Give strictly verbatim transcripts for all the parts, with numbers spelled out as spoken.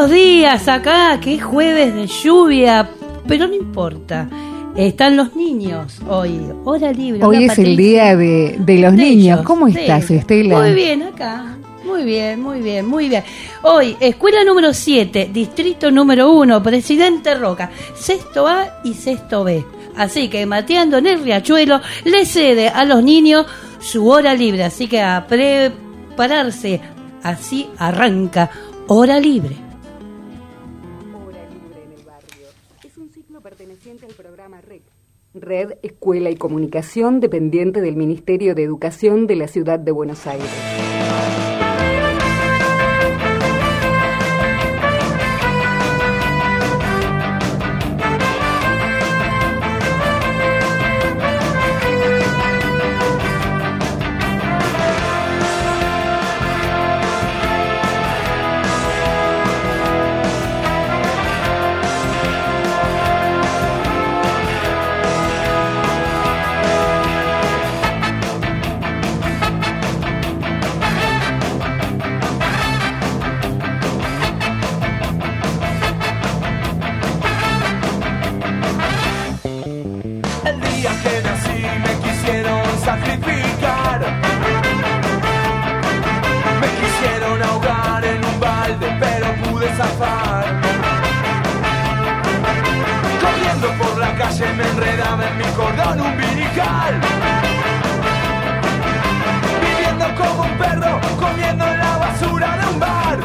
buenos días acá, que es jueves de lluvia, pero no importa. Están los niños hoy, hora libre. Hoy es Patricia. El día de, de los De niños. ellos, ¿Cómo de estás, ellos. Estela? Muy bien acá, muy bien, muy bien, muy bien. Hoy, escuela número siete, distrito número uno, Presidente Roca, sexto A y sexto B. Así que mateando en el Riachuelo le cede a los niños su hora libre, así que a prepararse, así arranca Hora Libre. Hora Libre en el Barrio es un ciclo perteneciente al programa R E C, Red Escuela y Comunicación, dependiente del Ministerio de Educación de la Ciudad de Buenos Aires. Me enredaba en mi cordón umbilical, viviendo como un perro, comiendo en la basura de un bar.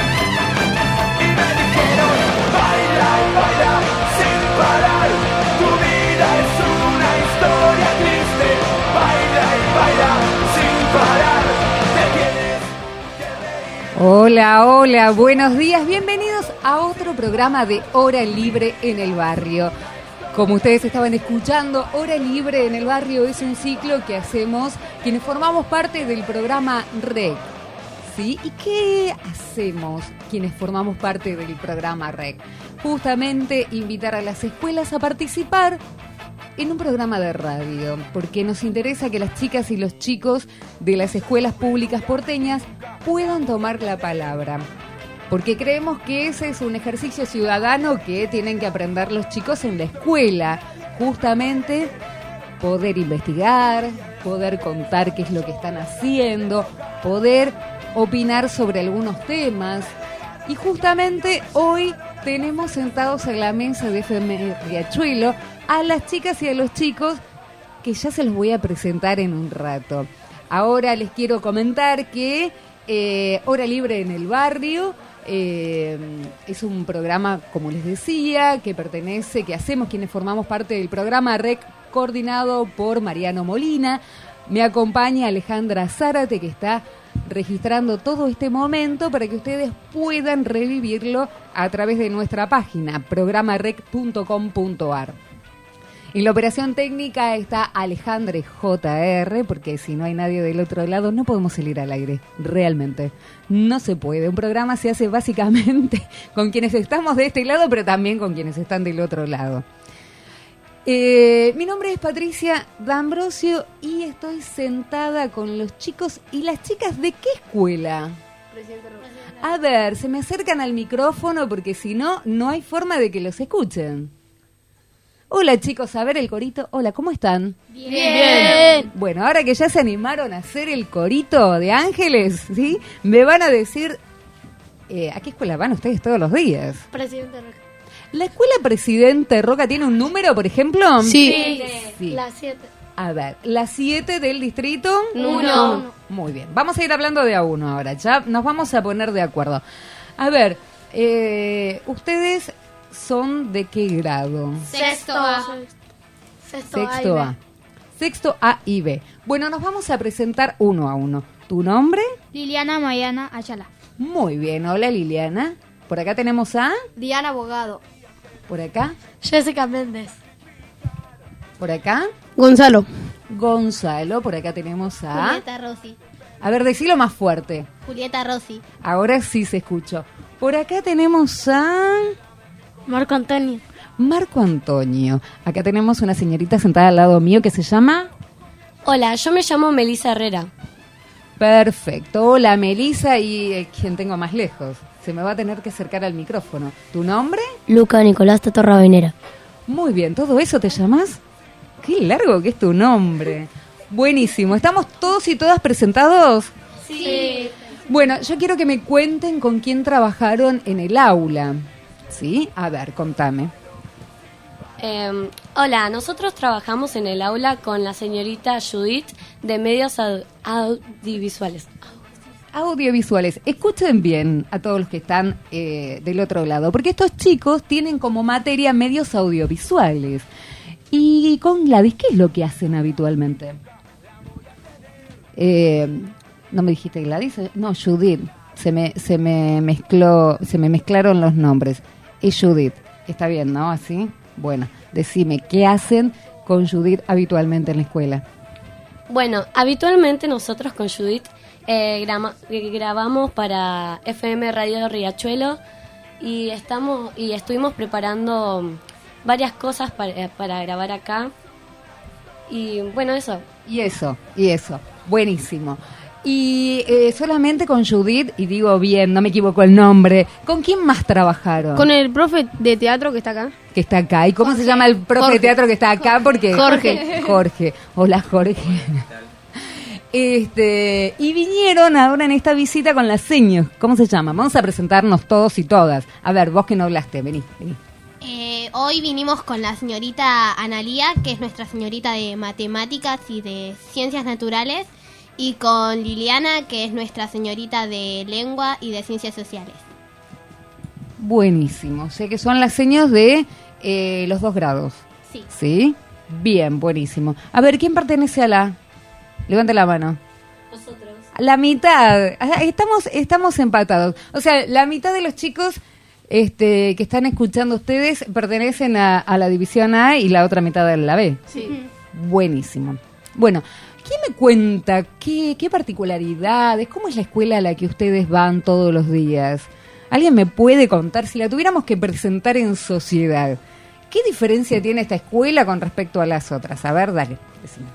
Y me dijeron, baila y baila sin parar, tu vida es una historia triste, baila y baila sin parar, te tienes que reír. Hola, hola, buenos días, bienvenidos a otro programa de Hora Libre en el Barrio. Como ustedes estaban escuchando, Hora Libre en el Barrio es un ciclo que hacemos quienes formamos parte del programa R E C. ¿Sí? ¿Y qué hacemos quienes formamos parte del programa R E C? Justamente invitar a las escuelas a participar en un programa de radio, porque nos interesa que las chicas y los chicos de las escuelas públicas porteñas puedan tomar la palabra. Porque creemos que ese es un ejercicio ciudadano que tienen que aprender los chicos en la escuela. Justamente poder investigar, poder contar qué es lo que están haciendo, poder opinar sobre algunos temas. Y justamente hoy tenemos sentados en la mesa de F M Riachuelo a las chicas y a los chicos que ya se los voy a presentar en un rato. Ahora les quiero comentar que eh, Hora Libre en el Barrio Eh, es un programa, como les decía, que pertenece, que hacemos quienes formamos parte del programa R E C, coordinado por Mariano Molina. Me acompaña Alejandra Zárate, que está registrando todo este momento para que ustedes puedan revivirlo a través de nuestra página, programa rec punto com punto ar. En la operación técnica está Alejandra J R, porque si no hay nadie del otro lado no podemos salir al aire, realmente. No se puede. Un programa se hace básicamente con quienes estamos de este lado, pero también con quienes están del otro lado. Eh, mi nombre es Patricia D'Ambrosio y estoy sentada con los chicos y las chicas. ¿De qué escuela? Presidente Roca. A ver, se me acercan al micrófono porque si no, no hay forma de que los escuchen. Hola chicos, a ver el corito. Hola, ¿cómo están? Bien. Bien. Bueno, ahora que ya se animaron a hacer el corito de Ángeles, ¿sí? Me van a decir, eh, ¿a qué escuela van ustedes todos los días? Presidente Roca. ¿La escuela Presidente Roca tiene un número, por ejemplo? Sí. Sí. La siete. A ver, la siete del distrito. Uno. Muy bien, vamos a ir hablando de a uno ahora, ya nos vamos a poner de acuerdo. A ver, eh, ustedes... ¿son de qué grado? Sexto A. Sexto, Sexto A. Sexto A y B. Bueno, nos vamos a presentar uno a uno. ¿Tu nombre? Liliana Mayana Ayala. Muy bien, hola Liliana. Por acá tenemos a... Diana Abogado. Por acá. Jessica Méndez. Por acá. Gonzalo. Gonzalo. Por acá tenemos a... Julieta Rossi. A ver, decilo más fuerte. Julieta Rossi. Ahora sí se escuchó. Por acá tenemos a... Marco Antonio. Marco Antonio. Acá tenemos una señorita sentada al lado mío que se llama... Hola, yo me llamo Melissa Herrera. Perfecto. Hola, Melissa y eh, quien tengo más lejos. se me va a tener que acercar al micrófono. ¿Tu nombre? Luca Nicolás Tato Rabanera. Muy bien, ¿todo eso te llamas? Qué largo que es tu nombre. Buenísimo. ¿Estamos todos y todas presentados? Sí. Bueno, yo quiero que me cuenten con quién trabajaron en el aula. ¿Sí? A ver, contame. Eh, hola, nosotros trabajamos en el aula con la señorita Judith de Medios Au- Audiovisuales. Audiovisuales. Escuchen bien a todos los que están eh, del otro lado, porque estos chicos tienen como materia medios audiovisuales. Y con Gladys, ¿qué es lo que hacen habitualmente? Eh, ¿No me dijiste Gladys? No, Judith. Se me, se me mezcló, se me mezclaron los nombres. Es Judith. Está bien, ¿no? ¿Así? Bueno, decime, ¿qué hacen con Judith habitualmente en la escuela? Bueno, habitualmente nosotros con Judith eh, grama- grabamos para F M Radio Riachuelo y estamos y estuvimos preparando varias cosas para, para grabar acá. Y bueno, eso. Y eso, y eso. Buenísimo. Y eh, solamente con Judith, y digo bien, no me equivoco el nombre, ¿con quién más trabajaron? Con el profe de teatro que está acá. Que está acá. ¿Y cómo Jorge. se llama el profe Jorge. de teatro que está acá? Porque Jorge. Jorge. Hola, Jorge. Este, y vinieron ahora en esta visita con las señas. ¿Cómo se llama? Vamos a presentarnos todos y todas. A ver, vos que no hablaste, vení, vení. Eh, hoy vinimos con la señorita Analía, que es nuestra señorita de matemáticas y de ciencias naturales, y con Liliana, que es nuestra señorita de lengua y de ciencias sociales. Buenísimo. O sea que son las señas de eh, los dos grados. Sí. ¿Sí? Bien, buenísimo. A ver, ¿quién pertenece a la? Levante la mano. Nosotros. La mitad. Ah, Estamos, estamos empatados. O sea, la mitad de los chicos este, que están escuchando ustedes pertenecen a, a la división A y la otra mitad a la B. Sí. Buenísimo. Bueno, ¿quién me cuenta qué, qué particularidades, cómo es la escuela a la que ustedes van todos los días? ¿Alguien me puede contar, si la tuviéramos que presentar en sociedad, qué diferencia tiene esta escuela con respecto a las otras? A ver, dale, decime.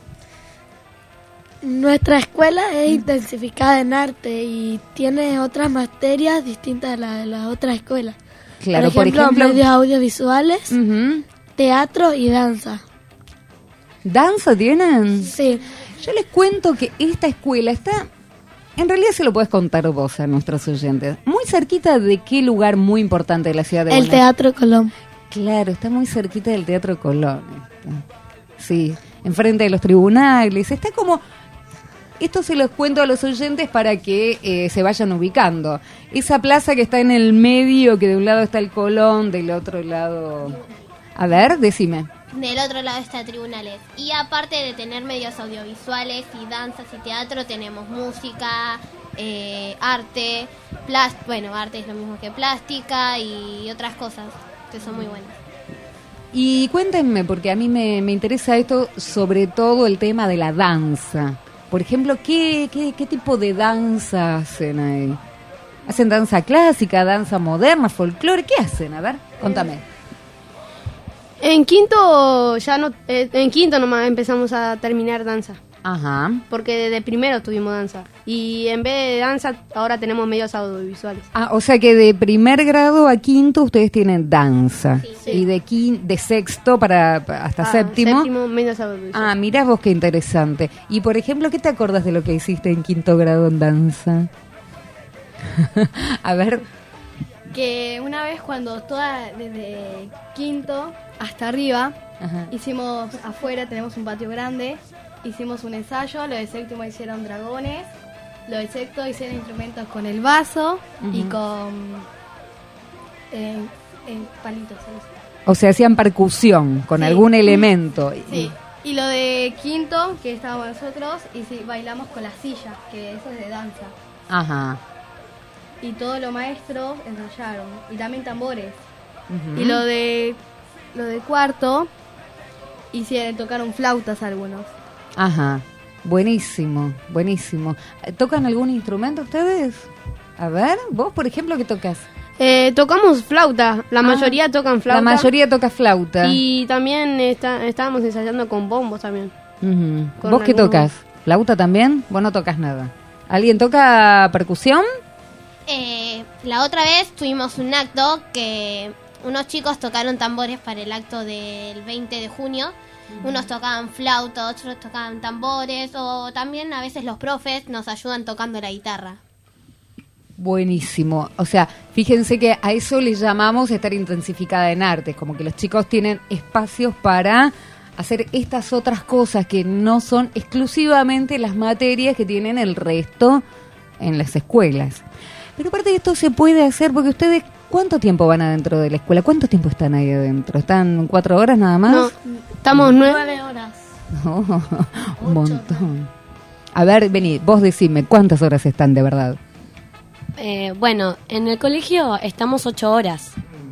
Nuestra escuela es intensificada en arte y tiene otras materias distintas a las de las otras escuelas. Claro, por ejemplo, por ejemplo, medios audiovisuales, Ujú. teatro y danza. ¿Danza tienen? Sí, Yo les cuento que esta escuela está, en realidad se lo puedes contar vos a nuestros oyentes, muy cerquita de qué lugar muy importante de la ciudad de el Buenos Aires. Teatro Colón. Claro, está muy cerquita del Teatro Colón. Sí, enfrente de los tribunales. Está como... Esto se los cuento a los oyentes para que eh, se vayan ubicando. Esa plaza que está en el medio, que de un lado está el Colón, del otro lado... A ver, decime. Del otro lado está tribunales. Y aparte de tener medios audiovisuales y danzas y teatro, tenemos música, eh, arte, plas bueno, arte es lo mismo que plástica y otras cosas que son muy buenas. Y cuéntenme, porque a mí me, me interesa esto, sobre todo el tema de la danza. Por ejemplo, ¿qué, qué, qué tipo de danza hacen ahí? ¿Hacen danza clásica, danza moderna, folclore? ¿Qué hacen? A ver, contame. En quinto ya no, eh, en quinto nomás empezamos a terminar danza, Ajá. porque desde primero tuvimos danza y en vez de danza ahora tenemos medios audiovisuales. Ah, o sea que de primer grado a quinto ustedes tienen danza. Sí. Y de quin- de sexto para, para hasta Ah, séptimo. Séptimo medios audiovisuales. Ah, mirá vos qué interesante. Y por ejemplo, ¿qué te acordás de lo que hiciste en quinto grado en danza? A ver. Que una vez cuando toda, desde quinto hasta arriba, Ajá. hicimos afuera, tenemos un patio grande, hicimos un ensayo, los de séptimo hicieron dragones, los de sexto hicieron instrumentos con el vaso y Ujú. con eh, eh, palitos. ¿sabes? O sea, hacían percusión con Sí. algún elemento. Sí. Y lo de quinto, que estábamos nosotros, y sí, bailamos con la silla, que eso es de danza. Ajá. Y todos los maestros ensayaron, y también tambores. Ujú. Y lo de lo de cuarto hicieron, tocaron flautas algunos. Ajá. Buenísimo, buenísimo. ¿Tocan algún instrumento ustedes? A ver, vos, por ejemplo, ¿qué tocas? Eh, tocamos flauta, la Ah, mayoría tocan flauta. La mayoría toca flauta. Y también está, estábamos ensayando con bombos también. Ujú. con ¿Vos qué algún- tocas? ¿Flauta también? Vos no tocas nada. ¿Alguien toca percusión? Eh, la otra vez tuvimos un acto que unos chicos tocaron tambores para el acto del veinte de junio. Uh-huh. Unos tocaban flauta, otros tocaban tambores, o también a veces los profes nos ayudan tocando la guitarra. Buenísimo. O sea, fíjense que a eso le llamamos estar intensificada en artes, como que los chicos tienen espacios para hacer estas otras cosas que no son exclusivamente las materias que tienen el resto en las escuelas. Pero aparte de esto se puede hacer porque ustedes, ¿cuánto tiempo van adentro de la escuela? ¿Cuánto tiempo están ahí adentro? ¿Están cuatro horas nada más? No, estamos nueve, Nueve horas. No, un montón. A ver, vení, vos decime, ¿cuántas horas están de verdad? Eh, bueno, en el colegio estamos ocho horas.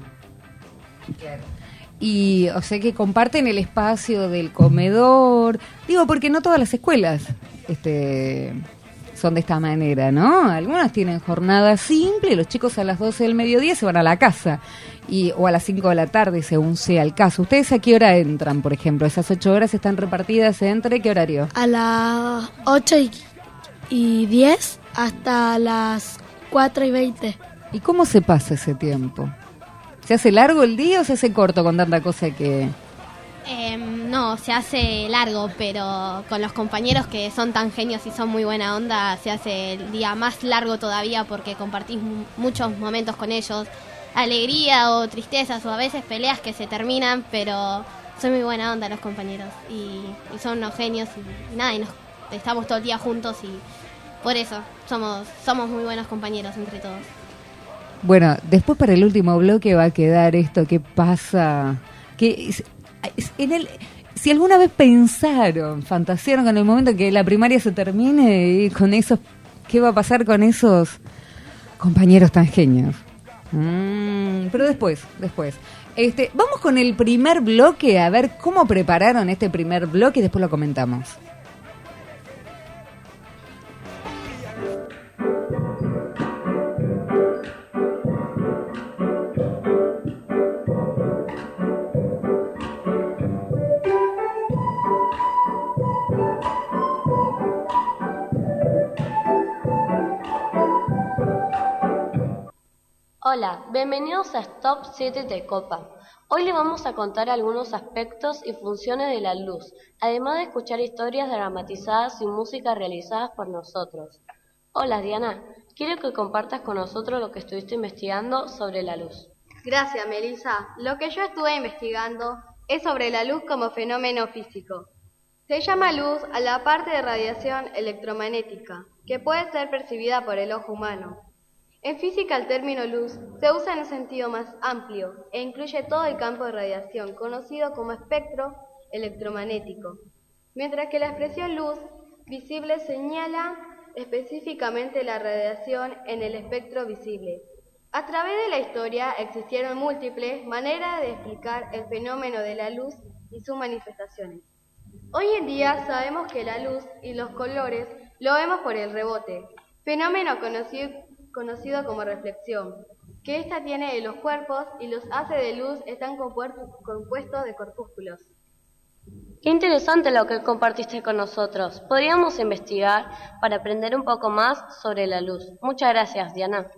Y, o sea, que comparten el espacio del comedor. Digo, porque no todas las escuelas este, son de esta manera, ¿no? Algunas tienen jornada simple, los chicos a las doce del mediodía se van a la casa. Y, o a las cinco de la tarde, según sea el caso. ¿Ustedes a qué hora entran, por ejemplo? ¿Esas ocho horas están repartidas entre qué horario? A las ocho y diez hasta las cuatro y veinte. ¿Y cómo se pasa ese tiempo? ¿Se hace largo el día o se hace corto con tanta cosa que...? Eh, no, se hace largo, pero con los compañeros que son tan genios y son muy buena onda, se hace el día más largo todavía porque compartís m- muchos momentos con ellos. Alegría o tristezas o a veces peleas que se terminan, pero son muy buena onda los compañeros y, y son unos genios y, y nada, y nos, estamos todo el día juntos y por eso somos, somos muy buenos compañeros entre todos. Bueno, después para el último bloque va a quedar esto, ¿qué pasa? Que es- es- en el, si alguna vez pensaron, fantasearon con el momento en que la primaria se termine y con esos, ¿qué va a pasar con esos compañeros tan genios? Mm, pero después, después. Este, vamos con el primer bloque, a ver cómo prepararon este primer bloque y después lo comentamos. Hola, bienvenidos a Stop siete de Copa. Hoy les vamos a contar algunos aspectos y funciones de la luz, además de escuchar historias dramatizadas y música realizadas por nosotros. Hola Diana, quiero que compartas con nosotros lo que estuviste investigando sobre la luz. Gracias, Melissa. Lo que yo estuve investigando es sobre la luz como fenómeno físico. Se llama luz a la parte de radiación electromagnética, que puede ser percibida por el ojo humano. En física el término luz se usa en un sentido más amplio e incluye todo el campo de radiación conocido como espectro electromagnético, mientras que la expresión luz visible señala específicamente la radiación en el espectro visible. A través de la historia existieron múltiples maneras de explicar el fenómeno de la luz y sus manifestaciones. Hoy en día sabemos que la luz y los colores lo vemos por el rebote, fenómeno conocido conocido como reflexión, que ésta tiene de los cuerpos y los haces de luz están compuestos de corpúsculos. Qué interesante lo que compartiste con nosotros. Podríamos investigar para aprender un poco más sobre la luz. Muchas gracias, Diana.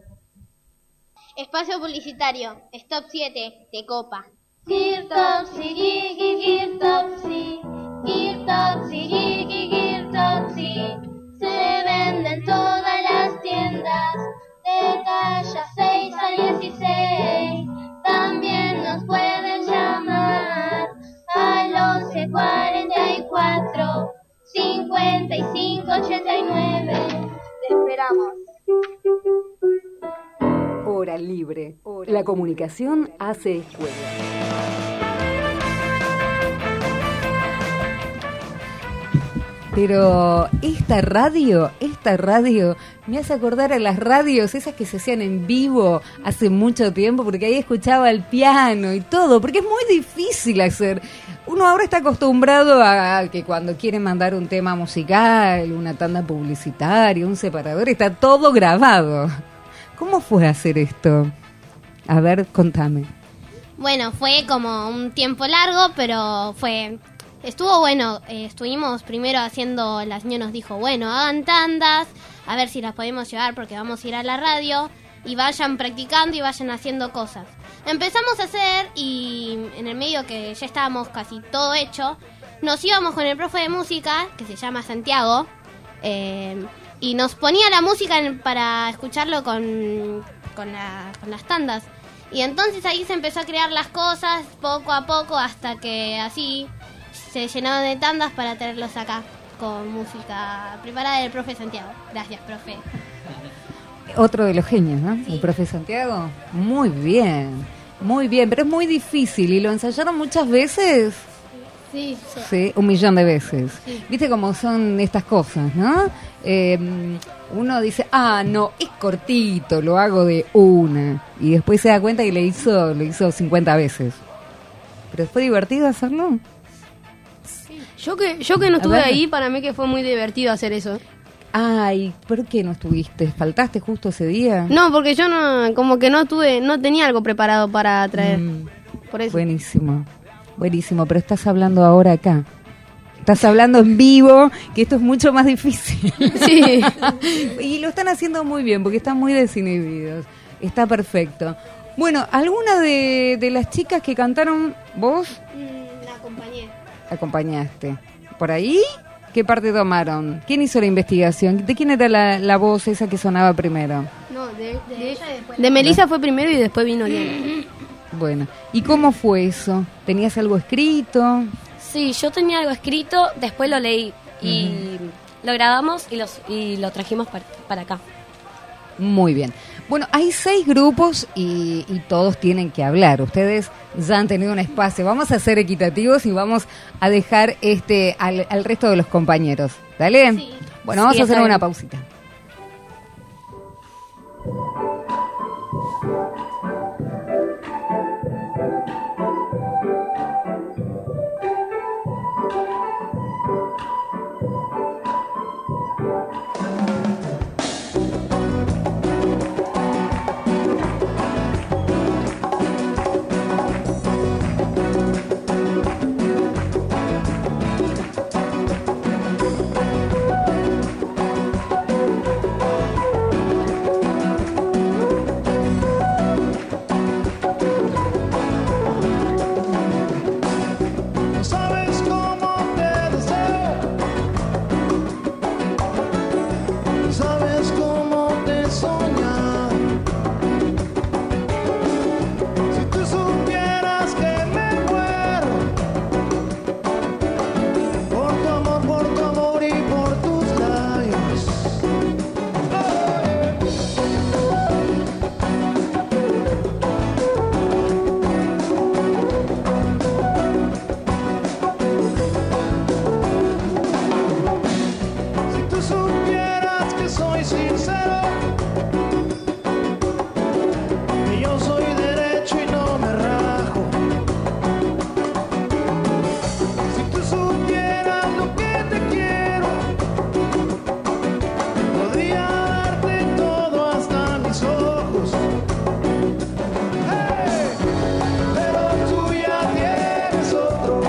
Espacio publicitario, Stop siete de Copa. Girtopsy, gigi, girtopsy, girtopsy, gigi, girtopsy. Se venden todas las tiendas de talla seis a dieciséis. También nos pueden llamar al once cuarenta y cuatro, cincuenta y cinco ochenta y nueve. Te esperamos. Hora libre. La comunicación hace escuela. Pero esta radio, esta radio me hace acordar a las radios, esas que se hacían en vivo hace mucho tiempo, porque ahí escuchaba el piano y todo, porque es muy difícil hacer. Uno ahora está acostumbrado a que cuando quiere mandar un tema musical, una tanda publicitaria, un separador, está todo grabado. ¿Cómo fue hacer esto? A ver, contame. Bueno, fue como un tiempo largo, pero fue... Estuvo bueno, eh, estuvimos primero haciendo, la señora nos dijo, bueno, hagan tandas, a ver si las podemos llevar porque vamos a ir a la radio. y vayan practicando y vayan haciendo cosas. Empezamos a hacer y en el medio que ya estábamos casi todo hecho, nos íbamos con el profe de música, que se llama Santiago, eh, y nos ponía la música en- para escucharlo con, con, la- con las tandas. Y entonces ahí se empezó a crear las cosas poco a poco hasta que así se llenaban de tandas para traerlos acá con música preparada del profe Santiago. Gracias, profe. Otro de los genios, ¿no? Sí. El profe Santiago. Muy bien, muy bien, pero es muy difícil. ¿Y lo ensayaron muchas veces? Sí, sí. Sí, un millón de veces. Sí. ¿Viste cómo son estas cosas, no? Eh, uno dice, ah, no, es cortito, lo hago de una. Y después se da cuenta que le hizo, lo hizo cincuenta veces. ¿Pero fue divertido hacerlo? Yo que, yo que no A estuve ver. ahí, para mí que fue muy divertido hacer eso. Ay, ¿por qué no estuviste? ¿Faltaste justo ese día? No, porque yo no, como que no tuve, no tenía algo preparado para traer. Mm, Por eso. buenísimo, buenísimo, pero estás hablando ahora acá. Estás hablando en vivo, que esto es mucho más difícil. Sí. Y lo están haciendo muy bien, porque están muy desinhibidos. Está perfecto. Bueno, ¿alguna de, de las chicas que cantaron, vos Mm, la acompañé. acompañaste? ¿Por ahí? ¿Qué parte tomaron? ¿Quién hizo la investigación? ¿De quién era la, la voz esa que sonaba primero? No, de, de ella y después. De Melissa fue primero y después vino Liana. Bueno, ¿y cómo fue eso? ¿Tenías algo escrito? Sí, yo tenía algo escrito, después lo leí y lo grabamos y, los, y lo trajimos para, para acá. Muy bien. Bueno, hay seis grupos y, y todos tienen que hablar. Ustedes ya han tenido un espacio. Vamos a ser equitativos y vamos a dejar este al, al resto de los compañeros. ¿Dale? Sí. Bueno, vamos Sí, a hacer está una bien. pausita. No sabes cómo te deseo, no sabes cómo te he soñado. Si tú supieras que me muero por tu amor, por tu amor y por tus labios. Si tú supieras que soy sincero, que yo soy derecho y no me rajo. Si tú supieras lo que te quiero, podría darte todo hasta mis ojos. Hey, pero tú ya tienes otro.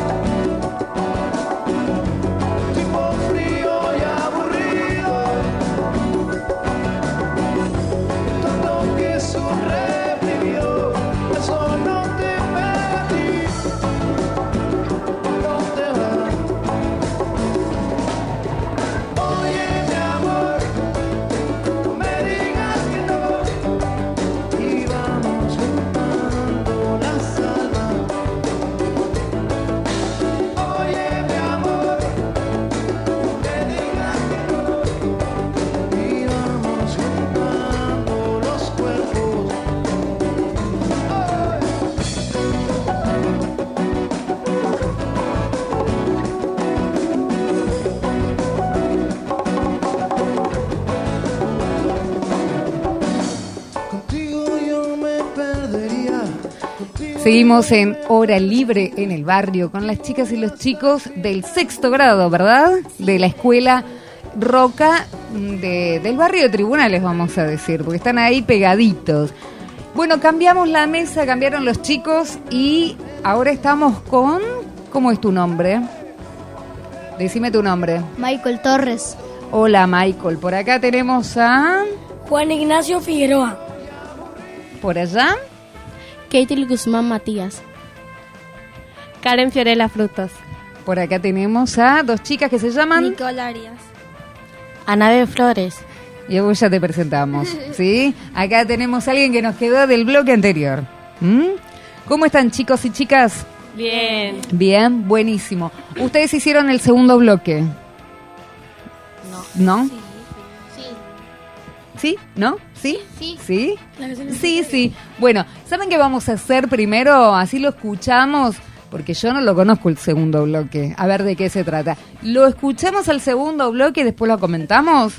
Tipo frío y aburrido, tanto que es un reprimido, eso no te pega a ti, no te va. Oye mi amor, no me digas que no, y vamos juntando las almas. Oye mi amor, que digas que no, y vamos juntando los cuerpos. Ay. Contigo yo me perdería. Contigo Seguimos en Hora Libre en el Barrio con las chicas y los chicos del sexto grado, ¿verdad? De la escuela Roca de, del barrio de Tribunales, vamos a decir, porque están ahí pegaditos. Bueno, cambiamos la mesa, cambiaron los chicos y ahora estamos con... ¿Cómo es tu nombre? Decime tu nombre. Michael Torres. Hola, Michael. Por acá tenemos a... Juan Ignacio Figueroa. Por allá. Katie Guzmán Matías. Karen Fiorella Frutos. Por acá tenemos a dos chicas que se llaman Nicole Arias. Anabel Flores. Y a vos ya te presentamos, ¿sí? Acá tenemos a alguien que nos quedó del bloque anterior. ¿Mm? ¿Cómo están, chicos y chicas? Bien. Bien, buenísimo. ¿Ustedes hicieron el segundo bloque? No. ¿No? Sí. Sí. ¿Sí? ¿No? ¿Sí? Sí. ¿Sí? Sí, sí. Bueno, ¿saben qué vamos a hacer primero? Así lo escuchamos, porque yo no lo conozco el segundo bloque. A ver de qué se trata. ¿Lo escuchamos al segundo bloque y después lo comentamos?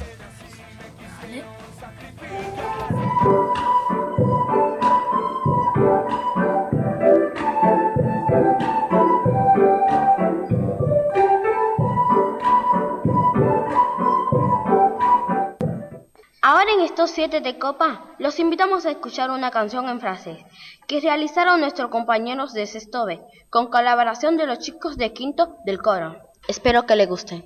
Ahora en estos siete de copa, los invitamos a escuchar una canción en francés que realizaron nuestros compañeros de sexto B, con colaboración de los chicos de quinto del coro. Espero que les guste.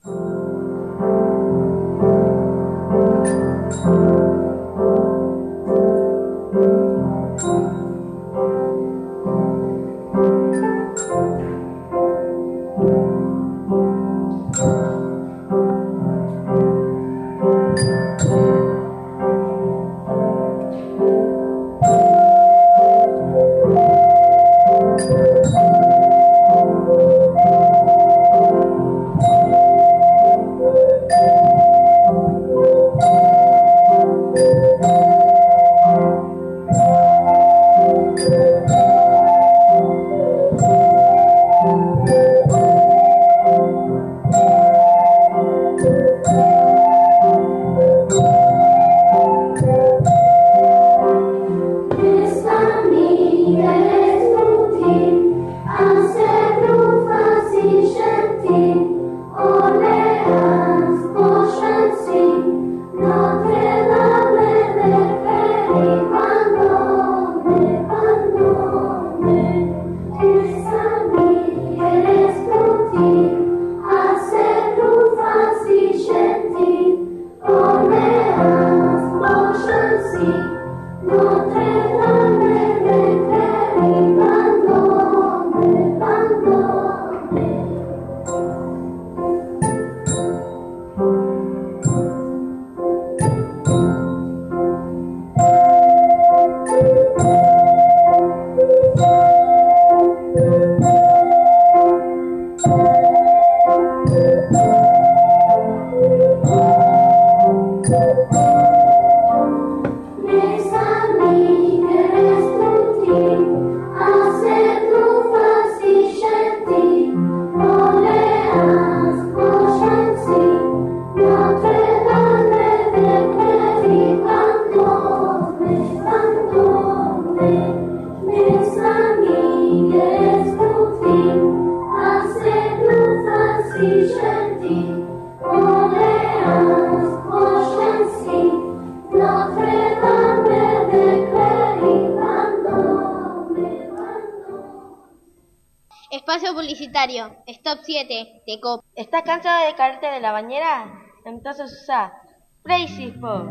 Espacio publicitario, Stop siete, de Copa. ¿Estás cansado de caerte de la bañera? Entonces usa Places Pop.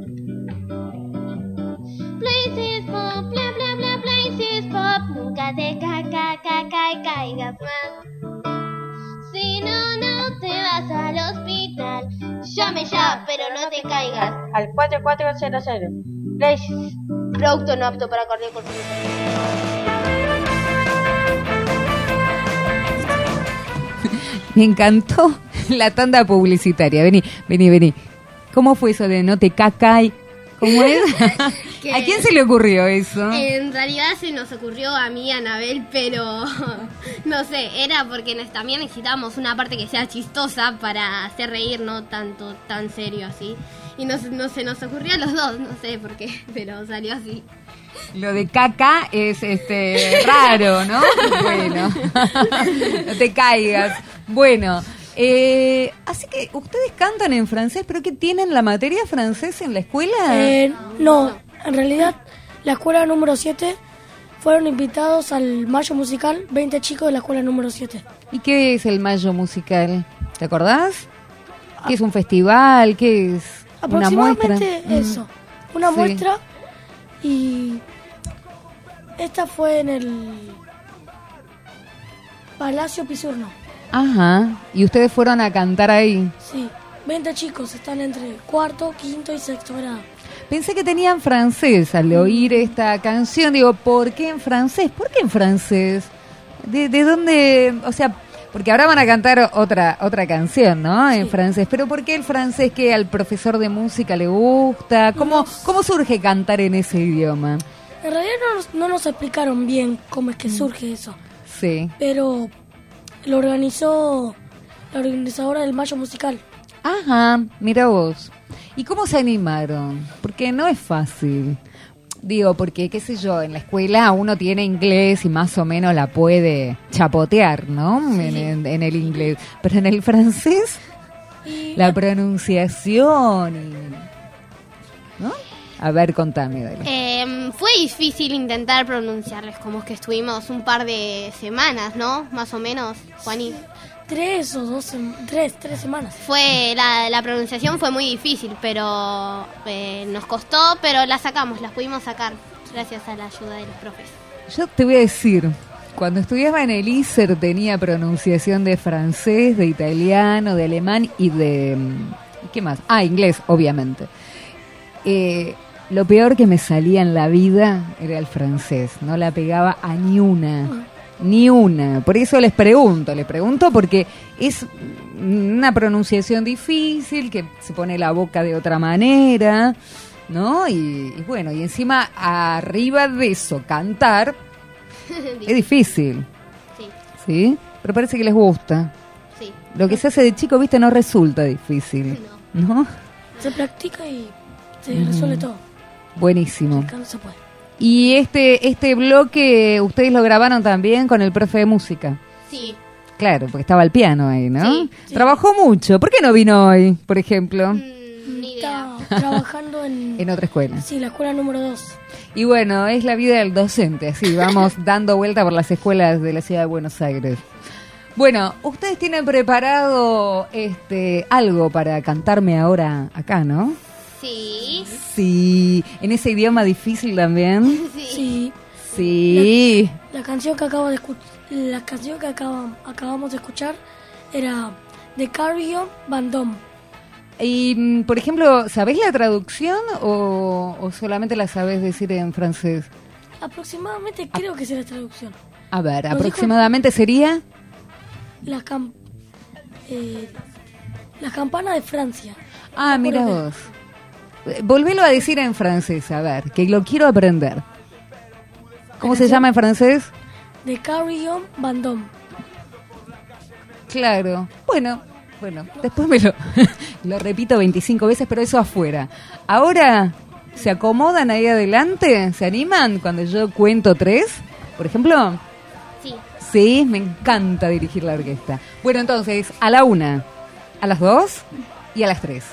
Places Pop, bla bla bla, Places Pop. Nunca te ca ca ca ca caigas más. Si no, no te vas al hospital. Llame ya, pero no te caigas. Al cuatro cuatro cero cero. Places. Producto no apto para cardíaco. Me encantó la tanda publicitaria. Vení, vení, vení. ¿Cómo fue eso de no te cacay? ¿Cómo es? ¿A quién se le ocurrió eso? En realidad se nos ocurrió a mí, a Anabel, pero no sé, era porque nos, también necesitábamos una parte que sea chistosa para hacer reír, no tanto, tan serio así. Y no, no se nos ocurrió a los dos, no sé por qué, pero salió así. Lo de caca es este raro, ¿no? Bueno, no te caigas. Bueno, eh, así que ustedes cantan en francés, ¿pero qué tienen la materia francés en la escuela? Eh, no, en realidad la escuela número siete fueron invitados al Mayo Musical, veinte chicos de la escuela número siete. ¿Y qué es el Mayo Musical? ¿Te acordás? ¿Qué es un festival? ¿Qué es una muestra? Aproximadamente eso, una Sí. muestra Y esta fue en el Palacio Pisurno. Ajá. ¿Y ustedes fueron a cantar ahí? Sí, veinte chicos, están entre cuarto, quinto y sexto grado. Pensé que tenían francés al oír esta canción. Digo, ¿por qué en francés? ¿Por qué en francés? ¿De, de dónde? O sea, porque ahora van a cantar otra otra canción, ¿no? En sí. francés. Pero ¿por qué el francés que al profesor de música le gusta? ¿Cómo, no, ¿cómo surge cantar en ese idioma? En realidad no nos, no nos explicaron bien cómo es que surge eso. Sí. Pero lo organizó la organizadora del Mayo Musical. Ajá, mira vos. ¿Y cómo se animaron? Porque no es fácil. Digo, porque, qué sé yo, en la escuela uno tiene inglés y más o menos la puede chapotear, ¿no? Sí. En, en, en el inglés. Pero en el francés, y la pronunciación, y, ¿no? A ver, contame, dale. Eh, fue difícil intentar pronunciarles, como que estuvimos un par de semanas, ¿no? Más o menos, Juaní. Tres o dos, tres, tres semanas. Fue, la, la pronunciación fue muy difícil, pero eh, nos costó, pero la sacamos, las pudimos sacar, gracias a la ayuda de los profes. Yo te voy a decir, cuando estudiaba en el I S E R tenía pronunciación de francés, de italiano, de alemán y de... ¿qué más? Ah, inglés, obviamente. Eh, lo peor que me salía en la vida era el francés, no la pegaba a ni una. Ni una. Por eso les pregunto, les pregunto porque es una pronunciación difícil, que se pone la boca de otra manera, ¿no? Y, y bueno, y encima arriba de eso, cantar es difícil. Sí. ¿Sí? Pero parece que les gusta. Sí. Lo que se hace de chico, viste, no resulta difícil. ¿No? ¿No? Se practica y se mm. resuelve todo. Buenísimo. Acá no se puede. Y este este bloque, ¿ustedes lo grabaron también con el profe de música? Sí. Claro, porque estaba el piano ahí, ¿no? Sí, sí. Trabajó mucho. ¿Por qué no vino hoy, por ejemplo? Mm, ni idea. Está trabajando en... en otra escuela. Sí, la escuela número dos. Y bueno, es la vida del docente, así vamos dando vuelta por las escuelas de la ciudad de Buenos Aires. Bueno, ustedes tienen preparado este algo para cantarme ahora acá, ¿no? Sí. Sí, en ese idioma difícil también. Sí. Sí. La, la canción que acabo de escuchar, la canción que acabamos, acabamos de escuchar era de Carillon Vendôme. Y, por ejemplo, ¿sabés la traducción o, o solamente la sabés decir en francés? Aproximadamente creo que es la traducción. A ver, ¿Lo aproximadamente dijo? Sería? La, cam, eh, la campana de Francia. Ah, mira vos. Volvelo a decir en francés, a ver, que lo quiero aprender. ¿Cómo se llama en francés? De Carillon Vendôme. Claro. Bueno, bueno, después me lo, lo repito veinticinco veces, pero eso afuera. Ahora, ¿se acomodan ahí adelante? ¿Se animan cuando yo cuento tres? Por ejemplo. Sí. Sí, me encanta dirigir la orquesta. Bueno, entonces, a la una, a las dos y a las tres.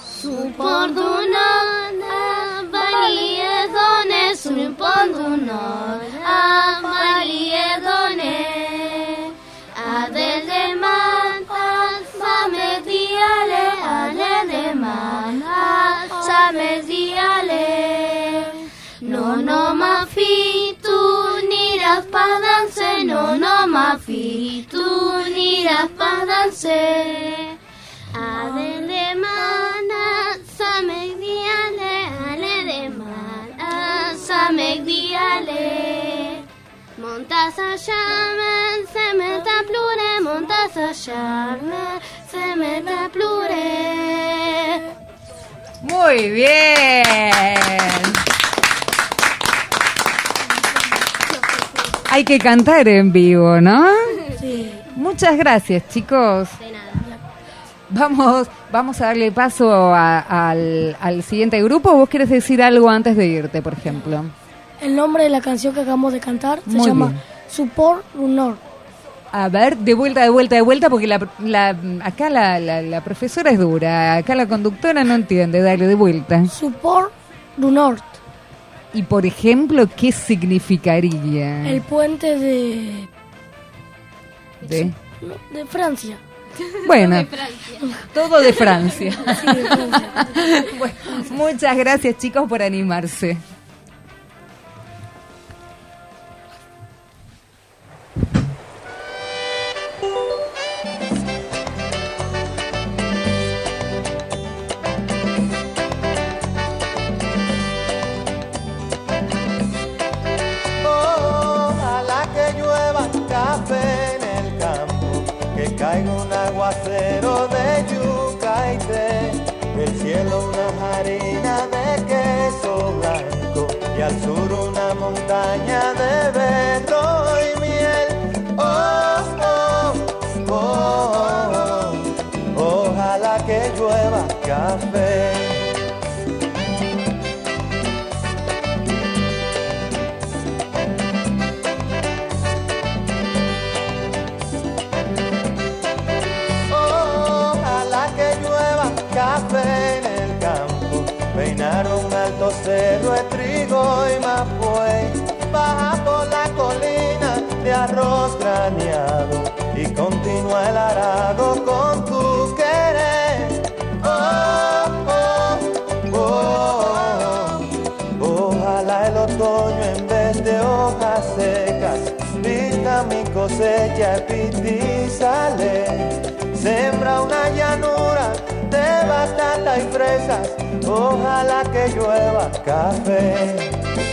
Supordonada, valiedone, supordonada, valiedone, ade de man, same diale, ade de man, same diale, no no ma fi tu ni raspadanse, no no ma fi tu ni raspadanse. Ade de mana, samek diale, ale de mana, samek diale. Montas a llamen, se meta plure, montas a llamen, se meta plure. Muy bien. Hay que cantar en vivo, ¿no? Sí. Muchas gracias, chicos. De nada. Vamos, vamos a darle paso a, al, al siguiente grupo. ¿Vos querés decir algo antes de irte, por ejemplo? El nombre de la canción que acabamos de cantar se Muy llama bien. Support Runor. A ver, de vuelta, de vuelta, de vuelta, porque la, la, acá la, la, la profesora es dura, acá la conductora no entiende. Dale, de vuelta. Support Runor. Y, por ejemplo, ¿qué significaría? El puente de... De, de Francia. Bueno, De Francia. todo de Francia. Sí, de Francia. Bueno, muchas gracias, chicos, por animarse. al sur una montaña de berro y miel. Oh, oh, oh, oh, ojalá que llueva café. Café en el campo, peinaron alto cerro de trigo y mapuey, baja por la colina de arroz graneado y continúa el arado con tu querer. Oh, oh, oh, oh, ojalá el otoño en vez de hojas secas pinta mi cosecha y sale, sembra una llanura de batata y fresas, ojalá que llueva café.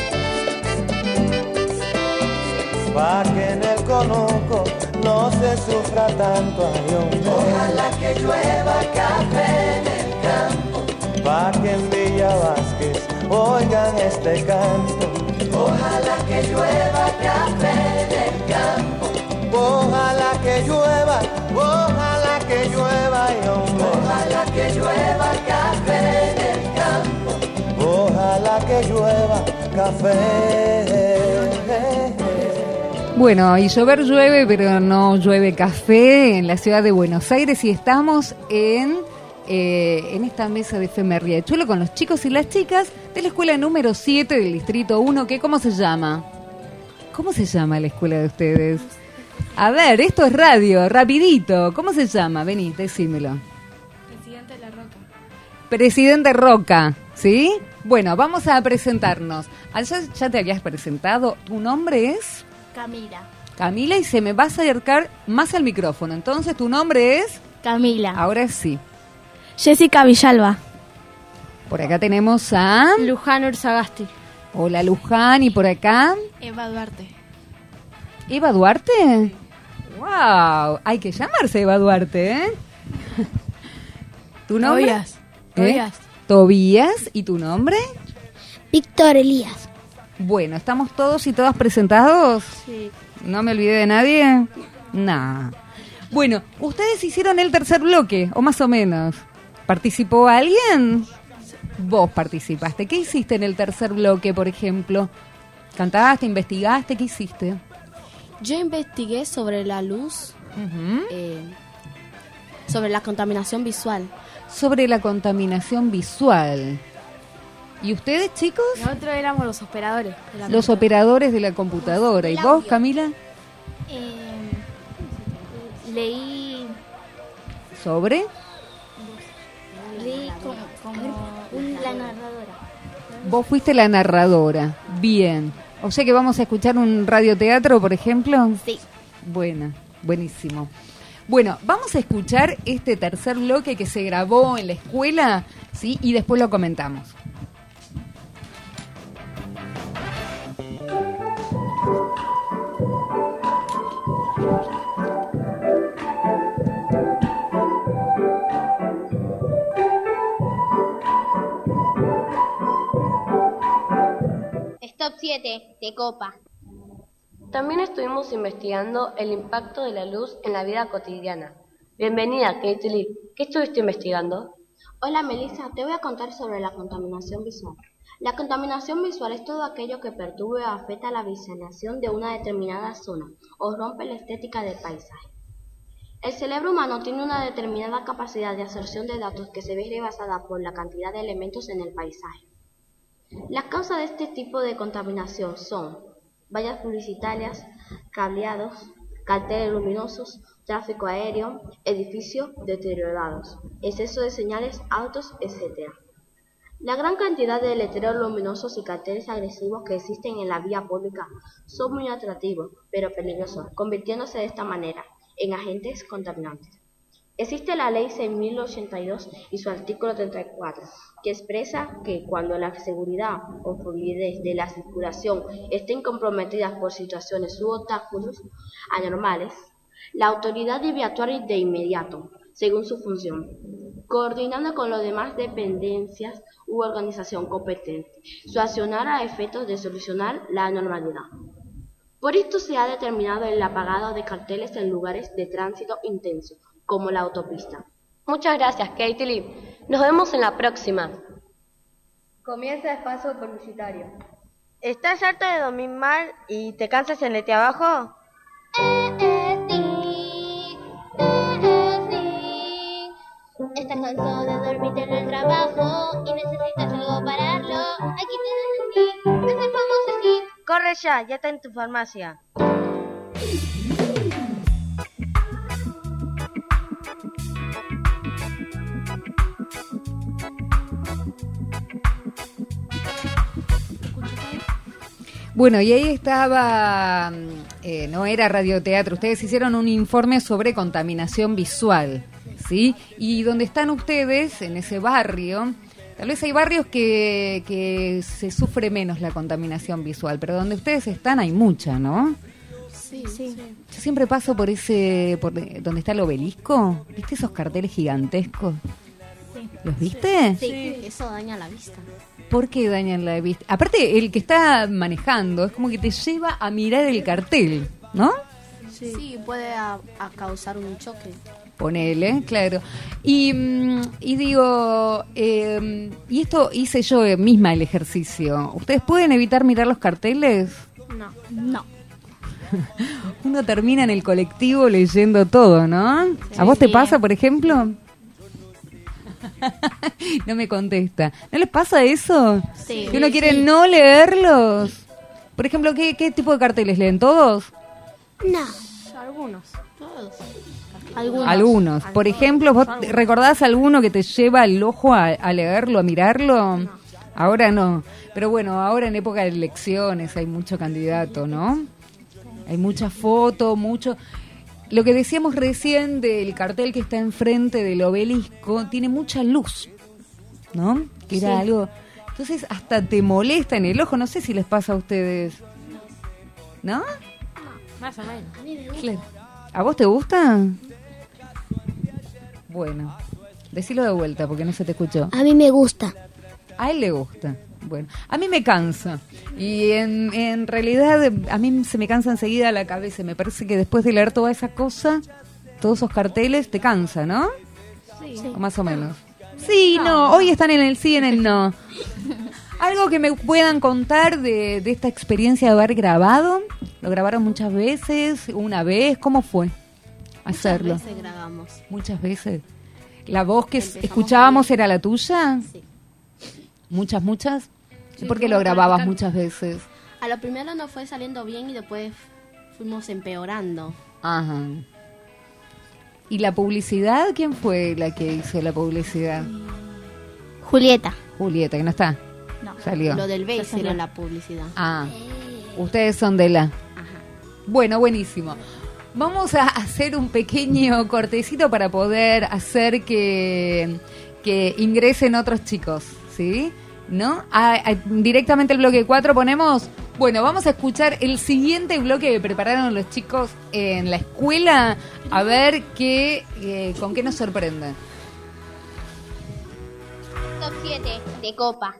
Pa' que en el conuco no se sufra tanto, ay, hombre. Ojalá que llueva café en el campo. Pa' que en Villa Vázquez oigan este canto. Ojalá que llueva café en el campo. Ojalá que llueva, ojalá que llueva, ay, hombre. Ojalá que llueva café en el campo. Ojalá que llueva café. Bueno, y llover llueve, pero no llueve café en la ciudad de Buenos Aires y estamos en, eh, en esta mesa de F M Riachuelo con los chicos y las chicas de la escuela número siete del Distrito uno, que ¿cómo se llama? ¿Cómo se llama la escuela de ustedes? A ver, esto es radio, rapidito. ¿Cómo se llama? Vení, decímelo. Presidente La Roca. Presidente Roca, ¿sí? Bueno, vamos a presentarnos. Ya, ya te habías presentado. ¿Tu nombre es? Camila. Camila, y se me va a acercar más al micrófono. Entonces, ¿tu nombre es? Camila. Ahora sí. Jessica Villalba. Por acá tenemos a... Luján Urzagasti. Hola, Luján. ¿Y por acá? Eva Duarte. ¿Eva Duarte? ¡Wow! Hay que llamarse Eva Duarte, ¿eh? ¿Tu nombre? Tobías. ¿Eh? Tobías. Tobías. ¿Y tu nombre? Víctor Elías. Bueno, ¿estamos todos y todas presentados? Sí. ¿No me olvidé de nadie? Nah. Bueno, ustedes hicieron el tercer bloque, o más o menos. ¿Participó alguien? Vos participaste. ¿Qué hiciste en el tercer bloque, por ejemplo? ¿Cantaste, investigaste? ¿Qué hiciste? Yo investigué sobre la luz, Uh-huh. eh, sobre la contaminación visual. Sobre la contaminación visual. ¿Y ustedes, chicos? Nosotros éramos los operadores. de la Los computadora. operadores de la computadora. ¿Y vos, Camila? Eh, leí, ¿Sobre? leí como, como un- la narradora. Vos fuiste la narradora. Bien. O sea que vamos a escuchar un radioteatro, por ejemplo. Sí. Buena, buenísimo. Bueno, vamos a escuchar este tercer bloque que se grabó en la escuela, ¿sí? Y después lo comentamos. Stop siete, de Copa. También estuvimos investigando el impacto de la luz en la vida cotidiana. Bienvenida, Katie Lee. ¿Qué estuviste investigando? Hola Melissa, te voy a contar sobre la contaminación visual. La contaminación visual es todo aquello que perturbe o afecta la visualización de una determinada zona o rompe la estética del paisaje. El cerebro humano tiene una determinada capacidad de absorción de datos que se ve rebasada por la cantidad de elementos en el paisaje. Las causas de este tipo de contaminación son vallas publicitarias, cableados, carteles luminosos, tráfico aéreo, edificios deteriorados, exceso de señales, autos, etcétera. La gran cantidad de letreros luminosos y carteles agresivos que existen en la vía pública son muy atractivos, pero peligrosos, convirtiéndose de esta manera en agentes contaminantes. Existe la Ley seis mil ochenta y dos y su artículo treinta y cuatro, que expresa que cuando la seguridad o fluidez de la circulación estén comprometidas por situaciones u obstáculos anormales, la autoridad debe actuar de inmediato, según su función, coordinando con las demás dependencias u organización competente, su accionar a efectos de solucionar la normalidad. Por esto se ha determinado el apagado de carteles en lugares de tránsito intenso, como la autopista. Muchas gracias, Katie Lee. Nos vemos en la próxima. Comienza espacio publicitario. ¿Estás harto de dormir mal y te cansas en el trabajo? Eh, eh, sí. Eh, eh, sí. Estás cansado de dormirte en el trabajo y necesitas algo para darlo. Aquí tienes el sí. Es el famoso sí. Corre ya, ya está en tu farmacia. Bueno, y ahí estaba, eh, no era radioteatro, ustedes hicieron un informe sobre contaminación visual, ¿sí? Y donde están ustedes, en ese barrio, tal vez hay barrios que, que se sufre menos la contaminación visual, pero donde ustedes están hay mucha, ¿no? Sí, sí. Yo siempre paso por ese, por donde está el obelisco, ¿viste esos carteles gigantescos? Sí. ¿Los viste? Sí, sí, eso daña la vista. ¿Por qué dañan la vista? Aparte, el que está manejando es como que te lleva a mirar el cartel, ¿no? Sí, sí puede a, a causar un choque. Ponele, claro. Y, y digo, eh, y esto hice yo misma el ejercicio. ¿Ustedes pueden evitar mirar los carteles? No, no. Uno termina en el colectivo leyendo todo, ¿no? Sí, ¿a vos te sí. pasa, por ejemplo? No me contesta. ¿No les pasa eso? Sí. ¿Que uno quiere sí. no leerlos? Por ejemplo, ¿qué, qué tipo de carteles leen? ¿Todos? No, algunos. Todos. Algunos. Algunos. Por ejemplo, ¿vos algunos. recordás alguno que te lleva el ojo a, a leerlo, a mirarlo? No. Ahora no. Pero bueno, ahora en época de elecciones hay mucho candidato, ¿no? Hay mucha foto, mucho... Lo que decíamos recién del cartel que está enfrente del obelisco tiene mucha luz, ¿no? Que era sí. algo... Entonces hasta te molesta en el ojo, no sé si les pasa a ustedes. ¿No? No, más o menos. A mí me gusta. Claro. ¿A vos te gusta? Bueno, decilo de vuelta porque no se te escuchó. A mí me gusta. A él le gusta. Bueno, a mí me cansa. Y en, en realidad a mí se me cansa enseguida la cabeza. Me parece que después de leer toda esa cosa, todos esos carteles, te cansa, ¿no? Sí. O más o menos. Sí, no. no. Hoy están en el sí, en el no. Algo que me puedan contar de, de esta experiencia de haber grabado. ¿Lo grabaron muchas veces? ¿Una vez? ¿Cómo fue hacerlo? Muchas veces grabamos. Muchas veces. ¿La voz que Empezamos escuchábamos era la tuya? Sí. ¿Muchas, muchas? Sí, ¿Por qué lo grababas practicar? muchas veces? A lo primero nos fue saliendo bien y después fuimos empeorando. Ajá. ¿Y la publicidad? ¿Quién fue la que hizo la publicidad? Julieta. Julieta, que no está. No. Salió. Lo del B era la publicidad. Ah. Ustedes son de la. Ajá. Bueno, buenísimo. Vamos a hacer un pequeño cortecito para poder hacer que, que ingresen otros chicos, ¿sí? ¿No? A, a, directamente el bloque cuatro ponemos... Bueno, vamos a escuchar el siguiente bloque que prepararon los chicos en la escuela. A ver qué, eh, con qué nos sorprenden. Top siete de Copa.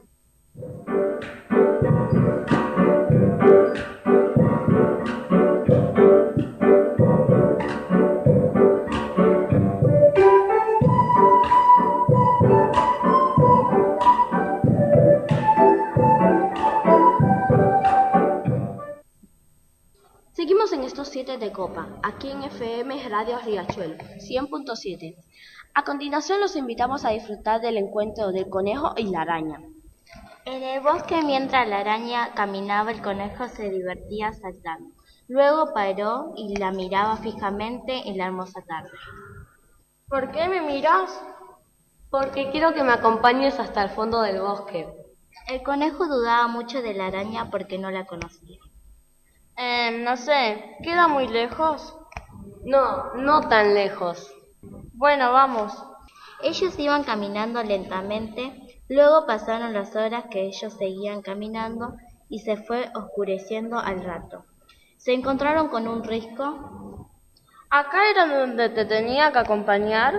Seguimos en estos siete de Copa, aquí en F M Radio Riachuelo, cien punto siete. A continuación los invitamos a disfrutar del encuentro del conejo y la araña. En el bosque, mientras la araña caminaba, el conejo se divertía saltando. Luego paró y la miraba fijamente en la hermosa tarde. ¿Por qué me miras? Porque quiero que me acompañes hasta el fondo del bosque. El conejo dudaba mucho de la araña porque no la conocía. Eh, no sé, ¿queda muy lejos? No, no tan lejos. Bueno, vamos. Ellos iban caminando lentamente, luego pasaron las horas que ellos seguían caminando y se fue oscureciendo al rato. Se encontraron con un risco. ¿Acá era donde te tenía que acompañar?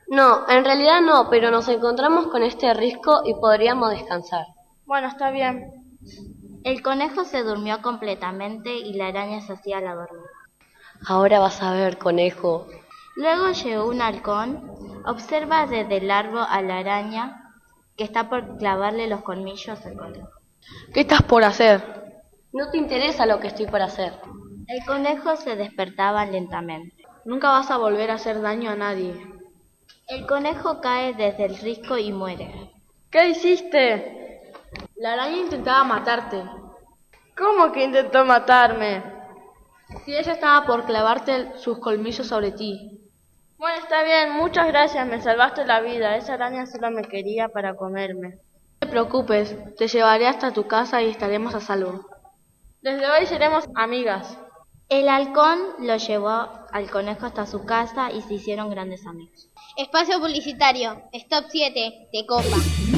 No, en realidad no, pero nos encontramos con este risco y podríamos descansar. Bueno, está bien. El conejo se durmió completamente y la araña se hacía la dormida. Ahora vas a ver, conejo. Luego llegó un halcón, observa desde el árbol a la araña que está por clavarle los colmillos al conejo. ¿Qué estás por hacer? No te interesa lo que estoy por hacer. El conejo se despertaba lentamente. Nunca vas a volver a hacer daño a nadie. El conejo cae desde el risco y muere. ¿Qué hiciste? La araña intentaba matarte. ¿Cómo que intentó matarme? Si ella estaba por clavarte sus colmillos sobre ti. Bueno, está bien, muchas gracias, me salvaste la vida. Esa araña solo me quería para comerme. No te preocupes, te llevaré hasta tu casa y estaremos a salvo. Desde hoy seremos amigas. El halcón lo llevó al conejo hasta su casa y se hicieron grandes amigos. Espacio publicitario, Stop siete, de Copa.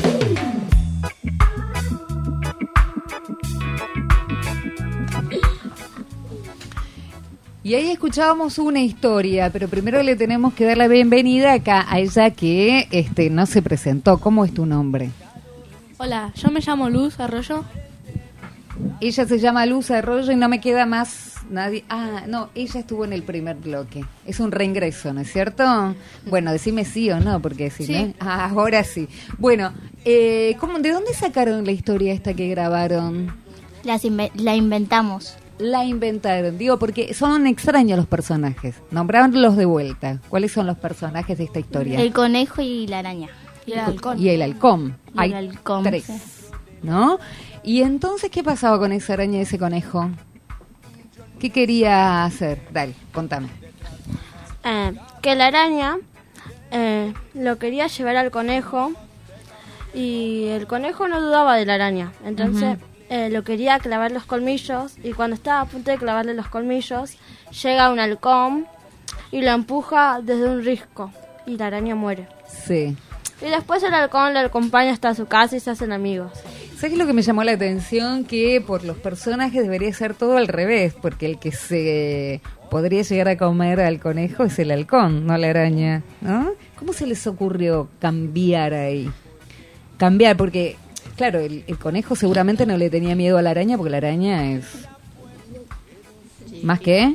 Y ahí escuchábamos una historia, pero primero le tenemos que dar la bienvenida acá a ella que este no se presentó. ¿Cómo es tu nombre? Hola, yo me llamo Luz Arroyo. Ella se llama Luz Arroyo y no me queda más nadie. Ah, no, ella estuvo en el primer bloque. Es un reingreso, ¿no es cierto? Bueno, decime sí o no, porque si sí. no... Ah, ahora sí. Bueno, eh, ¿cómo, ¿de dónde sacaron la historia esta que grabaron? Las inve- la inventamos. La inventaron, digo, porque son extraños los personajes. Nombrabanlos de vuelta. ¿Cuáles son los personajes de esta historia? El conejo y la araña. Y el halcón. Y el halcón. Y Hay el halcón, tres, sí. ¿no? Y entonces, ¿qué pasaba con esa araña y ese conejo? ¿Qué quería hacer? Dale, contame. Eh, que la araña eh, lo quería llevar al conejo y el conejo no dudaba de la araña. Entonces... Uh-huh. Eh, lo quería clavar los colmillos y cuando estaba a punto de clavarle los colmillos llega un halcón y lo empuja desde un risco y la araña muere. Sí. Y después el halcón le acompaña hasta su casa y se hacen amigos. ¿Sabes lo que me llamó la atención? Que por los personajes debería ser todo al revés, porque el que se podría llegar a comer al conejo es el halcón, no la araña, ¿no? ¿Cómo se les ocurrió cambiar ahí? Cambiar, porque... Claro, el, el conejo seguramente no le tenía miedo a la araña porque la araña es... Sí. ¿Más qué?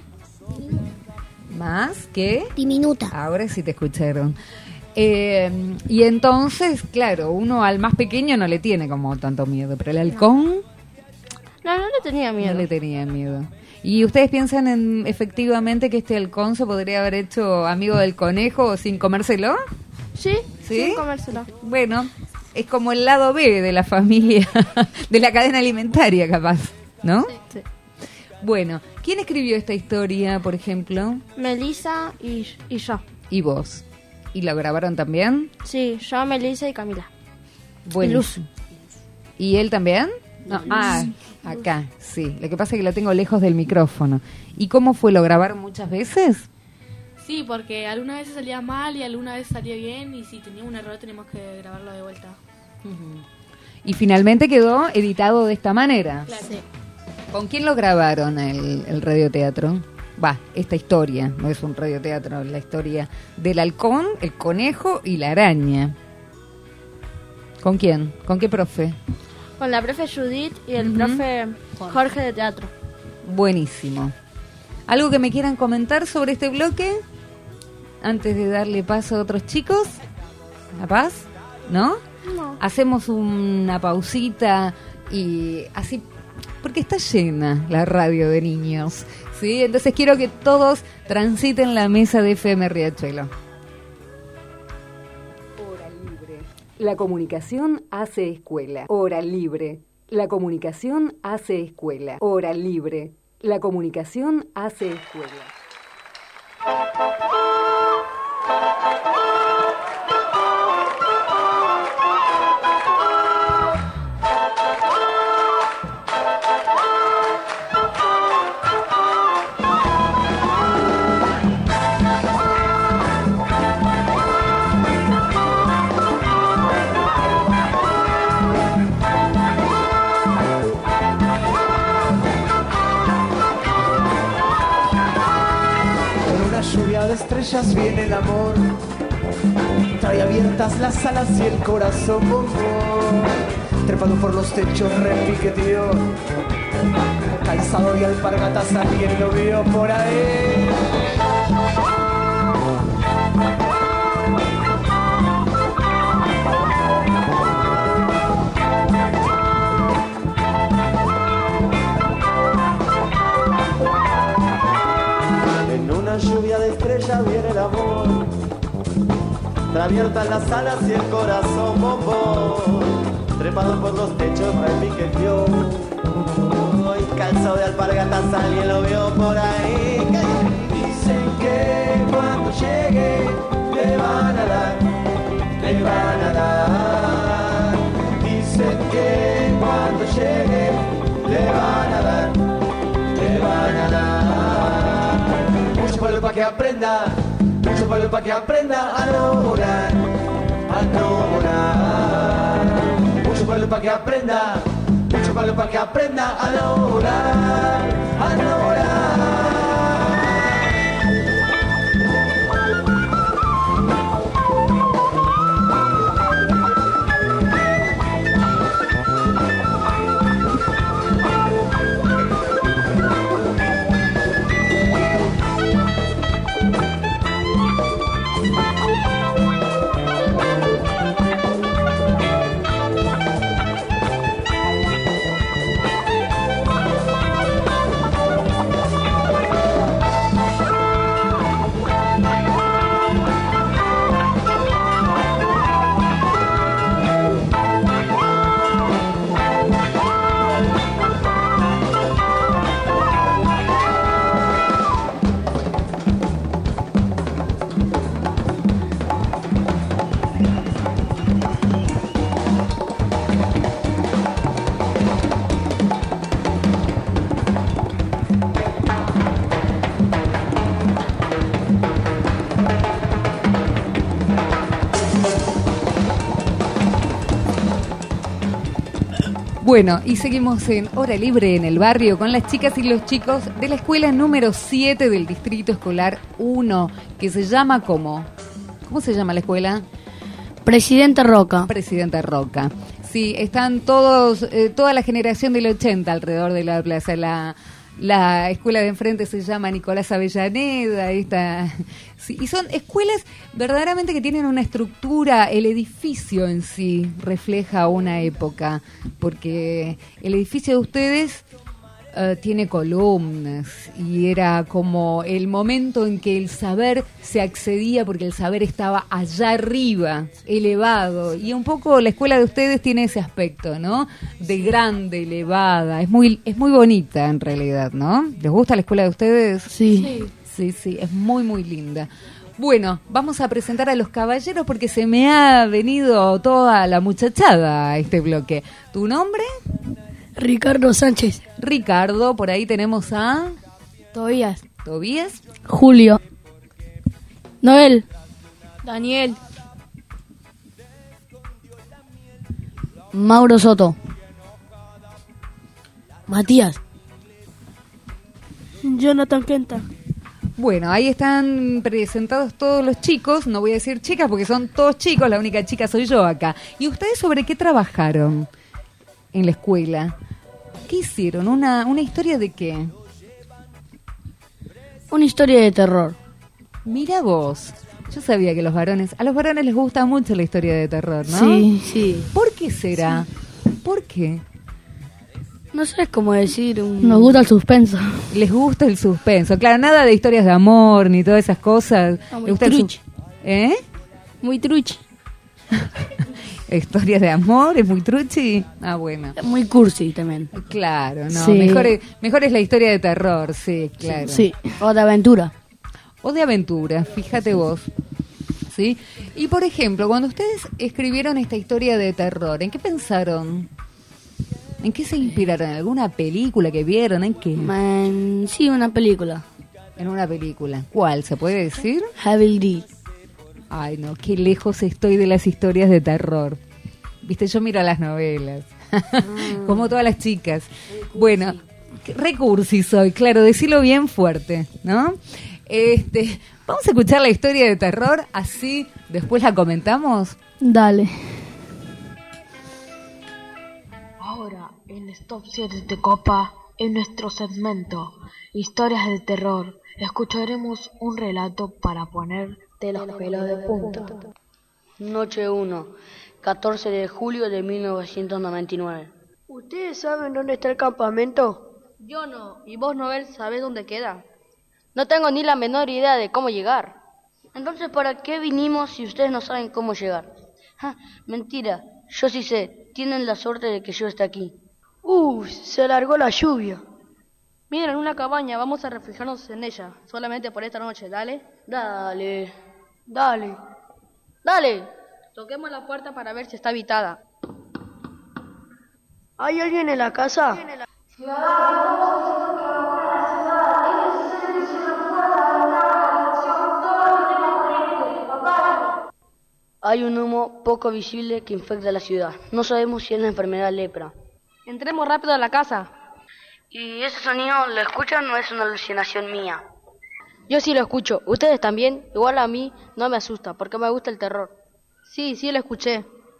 ¿Más qué? Diminuta. Ahora sí te escucharon. Eh, y entonces, claro, uno al más pequeño no le tiene como tanto miedo, pero el halcón... No, no le tenía miedo. No le tenía miedo. ¿Y ustedes piensan en efectivamente que este halcón se podría haber hecho amigo del conejo sin comérselo? Sí, ¿Sí? sin comérselo. Bueno... Es como el lado B de la familia, de la cadena alimentaria, capaz, ¿no? Sí. Bueno, ¿quién escribió esta historia, por ejemplo? Melissa y, y yo. ¿Y vos? ¿Y la grabaron también? Sí, yo, Melissa y Camila. Bueno. Y Luz. ¿Y él también? No, ah, acá, sí. Lo que pasa es que lo tengo lejos del micrófono. ¿Y cómo fue? ¿Lo grabaron muchas veces? Sí, porque algunas veces salía mal y algunas veces salía bien y si tenía un error tenemos que grabarlo de vuelta. Uh-huh. Y finalmente quedó editado de esta manera. Claro. Sí. ¿Con quién lo grabaron el, el radioteatro? Va, esta historia, no es un radioteatro, la historia del halcón, el conejo y la araña. ¿Con quién? ¿Con qué profe? Con la profe Judith y el Uh-huh. profe Jorge de teatro. Buenísimo. ¿Algo que me quieran comentar sobre este bloque? Antes de darle paso a otros chicos. ¿La paz? ¿No? No. Hacemos una pausita y así, porque está llena la radio de niños, ¿sí? Entonces quiero que todos transiten la mesa de F M Riachuelo. Hora libre. La comunicación hace escuela. Hora libre. La comunicación hace escuela. Hora libre. La comunicación hace escuela. Lluvia de estrellas viene el amor, trae abiertas las alas y el corazón bombón. Trepando por los techos repiqueteó, calzado de alpargatas, alguien lo vio por ahí. En una lluvia de estrellas viene el amor, trae abiertas las alas y el corazón bombón. Trepado por los techos repiqueteó, y calzado de alpargatas, alguien lo vio por ahí. Dicen que cuando llegue le van a dar, le van a dar. Dicen que cuando llegue le van a dar, le van a dar. Mucho palo para que aprenda, mucho palo para que aprenda a no volar, a no volar. Mucho palo para que aprenda, mucho palo para que aprenda a no volar, a no volar. Bueno, y seguimos en Hora Libre en el barrio con las chicas y los chicos de la escuela número siete del Distrito Escolar uno, que se llama ¿cómo? ¿Cómo se llama la escuela? Presidente Roca. Presidente Roca. Sí, están todos, eh, toda la generación del ochenta alrededor de la plaza. La, la escuela de enfrente se llama Nicolás Avellaneda. Esta, sí, y son escuelas verdaderamente que tienen una estructura. El edificio en sí refleja una época, porque el edificio de ustedes uh, tiene columnas y era como el momento en que el saber se accedía, porque el saber estaba allá arriba, elevado, y un poco la escuela de ustedes tiene ese aspecto, ¿no? De grande, elevada, es muy es muy bonita en realidad, ¿no? ¿Les gusta la escuela de ustedes? Sí. Sí, sí, es muy muy linda. Bueno, vamos a presentar a los caballeros porque se me ha venido toda la muchachada a este bloque. ¿Tu nombre? Ricardo Sánchez. Ricardo, por ahí tenemos a... Tobías. Tobías. Julio. Noel. Daniel. Mauro Soto. Matías. Jonathan Quenta. Bueno, ahí están presentados todos los chicos, no voy a decir chicas porque son todos chicos, la única chica soy yo acá. ¿Y ustedes sobre qué trabajaron en la escuela? ¿Qué hicieron? ¿Una, una historia de qué? Una historia de terror. Mira vos, yo sabía que los varones, a los varones les gusta mucho la historia de terror, ¿no? Sí, sí. ¿Por qué será? Sí. ¿Por qué? No sé cómo decir. Un... Nos gusta el suspenso. Les gusta el suspenso. Claro, nada de historias de amor ni todas esas cosas. No, muy truchi. Su... ¿Eh? Muy truchi. Historias de amor, es muy truchi. Ah, bueno. Muy cursi también. Claro, no. Sí. Mejor, es, mejor es la historia de terror, sí, claro. Sí, o de aventura. O de aventura, fíjate vos. ¿Sí? Y por ejemplo, cuando ustedes escribieron esta historia de terror, ¿en qué pensaron? ¿En qué se inspiraron? ¿En alguna película que vieron? ¿En qué? Man, sí, una película. En una película. ¿Cuál? ¿Se puede decir? Evil Dead. Ay, no, qué lejos estoy de las historias de terror. Viste, yo miro las novelas. Mm. Como todas las chicas. Bueno, Recursis hoy, claro, decirlo bien fuerte, ¿no? Este, vamos a escuchar la historia de terror, así después la comentamos. Dale. Ahora, en Stop siete de Copa, en nuestro segmento Historias de Terror, escucharemos un relato para ponerte los pelos de punta. Noche uno, catorce de julio de mil novecientos noventa y nueve. ¿Ustedes saben dónde está el campamento? Yo no. ¿Y vos, Noel, sabés dónde queda? No tengo ni la menor idea de cómo llegar. Entonces, ¿para qué vinimos si ustedes no saben cómo llegar? Ja, mentira, yo sí sé. Tienen la suerte de que yo esté aquí. Uh, se alargó la lluvia. Miren, una cabaña, vamos a refugiarnos en ella, solamente por esta noche, ¿dale? Dale. Dale. Dale. Toquemos la puerta para ver si está habitada. ¿Hay alguien en la casa? Hay un humo poco visible que infecta la ciudad. No sabemos si es la enfermedad lepra. Entremos rápido a la casa. ¿Y ese sonido lo escuchan o es una alucinación mía? Yo sí lo escucho. ¿Ustedes también? Igual a mí no me asusta, porque me gusta el terror. Sí, sí lo escuché.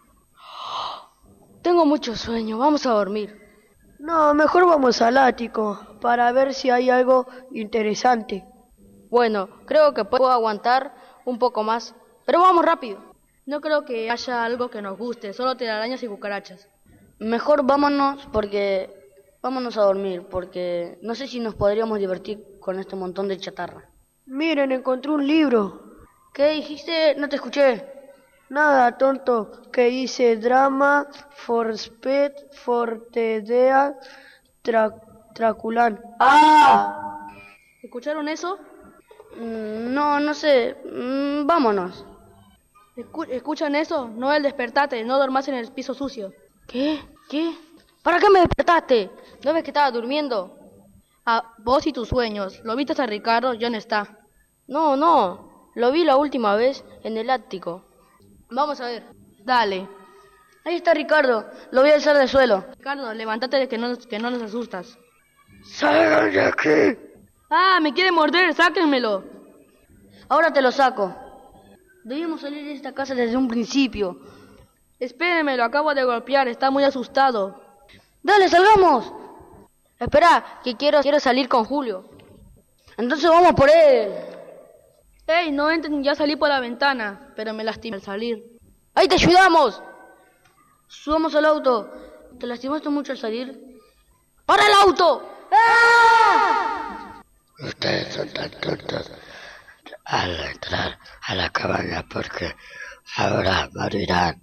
Tengo mucho sueño, vamos a dormir. No, mejor vamos al ático, para ver si hay algo interesante. Bueno, creo que puedo aguantar un poco más, pero vamos rápido. No creo que haya algo que nos guste, solo telarañas y cucarachas. Mejor vámonos porque... Vámonos a dormir, porque no sé si nos podríamos divertir con este montón de chatarra. Miren, encontré un libro. ¿Qué dijiste? No te escuché. Nada, tonto, que dice Drama for Speed for Tedea tra Traculan. ¡Ah! ¿Escucharon eso? Mm, no, no sé. Mm, vámonos. Escu ¿Escuchan eso? Noel, despertate, no dormas en el piso sucio. ¿Qué? ¿Qué? ¿Para qué me despertaste? ¿No ves que estaba durmiendo? Ah, vos y tus sueños. ¿Lo viste a Ricardo? Ya no está. No, no. Lo vi la última vez en el ático. Vamos a ver. Dale. Ahí está Ricardo. Lo voy a alzar del suelo. Ricardo, levántate que no, que no nos asustas. ¡Salgan de aquí! ¡Ah, me quiere morder! ¡Sáquenmelo! Ahora te lo saco. Debíamos salir de esta casa desde un principio. Espérenme, lo acabo de golpear. Está muy asustado. ¡Dale, salgamos! Espera, que quiero, quiero salir con Julio. Entonces vamos por él. ¡Ey, no entren! Ya salí por la ventana, pero me lastimé al salir. ¡Ahí te ayudamos! Subamos al auto. ¿Te lastimaste mucho al salir? ¡Para el auto! ¡Ah! Ustedes son tan tontos al entrar a la cabaña porque ahora morirán.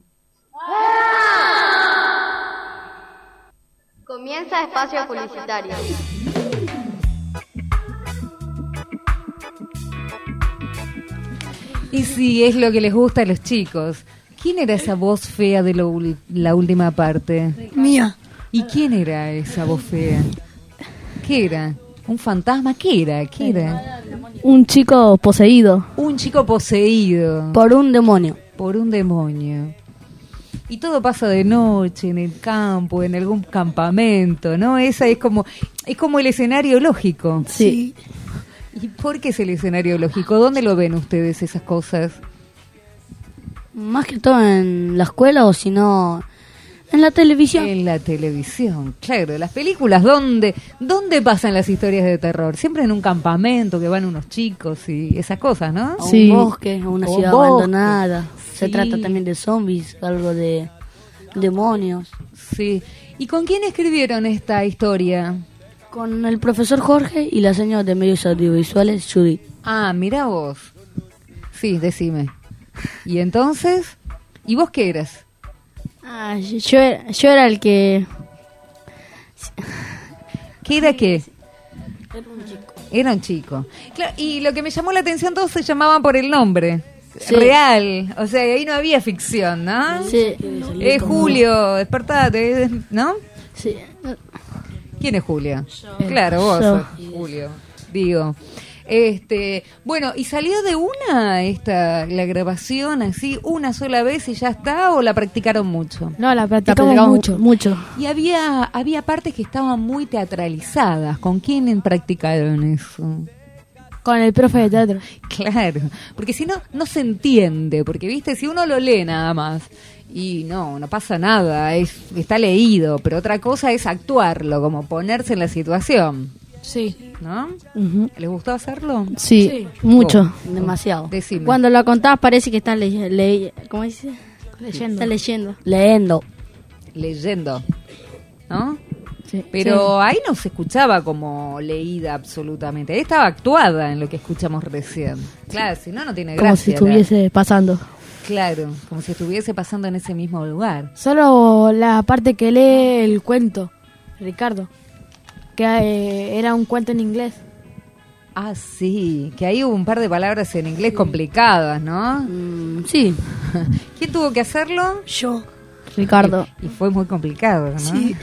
Comienza espacio publicitario. Y si es lo que les gusta a los chicos. ¿Quién era esa voz fea de lo, la última parte? Mía. ¿Y quién era esa voz fea? ¿Qué era? ¿Un fantasma? ¿Qué era? ¿Qué era? Un chico poseído. Un chico poseído. Por un demonio. Por un demonio. Y todo pasa de noche, en el campo, en algún campamento, ¿no? Esa es como, es como el escenario lógico. Sí. ¿Y por qué es el escenario lógico? ¿Dónde lo ven ustedes esas cosas? Más que todo en la escuela o si no, en la televisión. En la televisión, claro. Las películas, ¿dónde, ¿dónde pasan las historias de terror? Siempre en un campamento que van unos chicos y esas cosas, ¿no? O sí. Un bosque, o una o ciudad bosque. abandonada. Se Sí. trata también de zombies, algo de demonios. Sí. ¿Y con quién escribieron esta historia? Con el profesor Jorge y la señora de medios audiovisuales, Judith. Ah, mira vos. Sí, decime. ¿Y entonces? ¿Y vos qué eras? Ah, yo, era, yo era el que... ¿Qué era qué? Era un chico. Era un chico. Claro, y lo que me llamó la atención, todos se llamaban por el nombre. Sí. Real. O sea, ahí no había ficción, ¿no? Sí. Eh, Julio, despertate, ¿no? Sí. ¿Quién es Julio? Yo. Claro, vos Yo. sos Julio. Digo. Este, bueno, ¿y salió de una esta la grabación así una sola vez y ya está o la practicaron mucho? No, la practicamos, La practicamos mucho, mucho. Y había había partes que estaban muy teatralizadas. ¿Con quién practicaron eso? Con el profe de teatro. Claro, porque si no, no se entiende, porque viste, si uno lo lee nada más, y no, no pasa nada, es está leído, pero otra cosa es actuarlo, como ponerse en la situación. Sí. ¿No? Uh-huh. ¿Les gustó hacerlo? Sí, sí. mucho. Oh, demasiado. Decime. Cuando lo contás parece que estás le le ¿cómo dice? Leyendo. Está leyendo. Leyendo. Leyendo, ¿no? Sí. Pero Sí. ahí no se escuchaba como leída absolutamente. Ahí estaba actuada en lo que escuchamos recién. Claro, si no, no tiene gracia. Como si estuviese la... pasando. Claro, como si estuviese pasando en ese mismo lugar. Solo la parte que lee el cuento, Ricardo, que eh, era un cuento en inglés. Ah, sí, que ahí hubo un par de palabras en inglés sí. complicadas, ¿no? Mm, sí. ¿Quién tuvo que hacerlo? Yo. Ricardo. Y, y fue muy complicado, ¿no? Sí.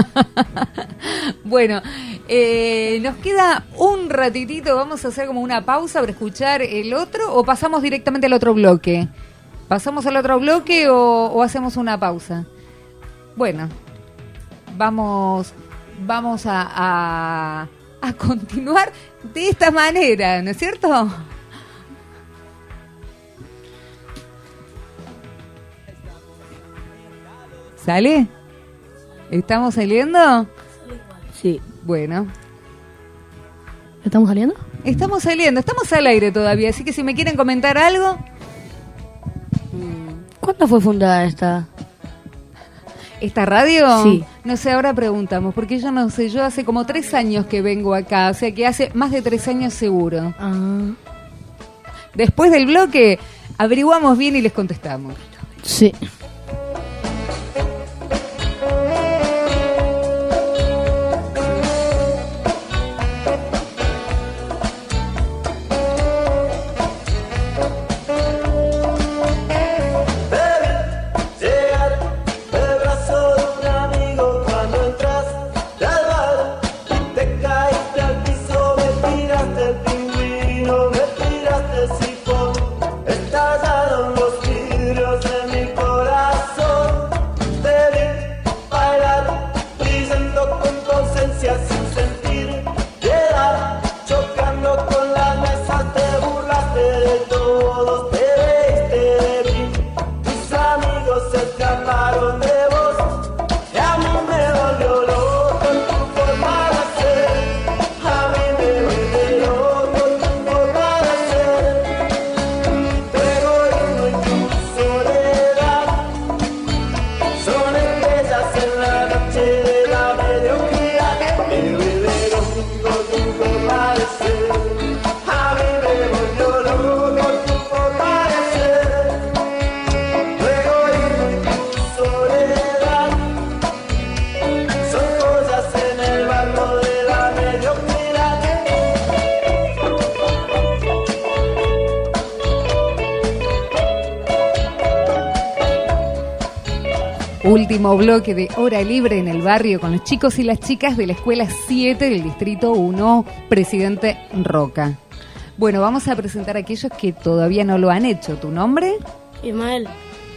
Bueno, eh, nos queda un ratitito, vamos a hacer como una pausa para escuchar el otro o pasamos directamente al otro bloque. ¿Pasamos al otro bloque o, o hacemos una pausa? Bueno, vamos, vamos a, a, a continuar de esta manera, ¿no es cierto? ¿Sale? ¿Estamos saliendo? Sí. Bueno. ¿Estamos saliendo? Estamos saliendo, estamos al aire todavía, así que si me quieren comentar algo. ¿Cuándo fue fundada esta? ¿Esta radio? Sí. No sé, ahora preguntamos, porque yo no sé, yo hace como tres años que vengo acá, o sea que hace más de tres años seguro. Ah. Después del bloque, averiguamos bien y les contestamos. Sí. Último bloque de Hora Libre en el barrio con los chicos y las chicas de la Escuela siete del Distrito uno, Presidente Roca. Bueno, vamos a presentar a aquellos que todavía no lo han hecho. ¿Tu nombre? Ismael.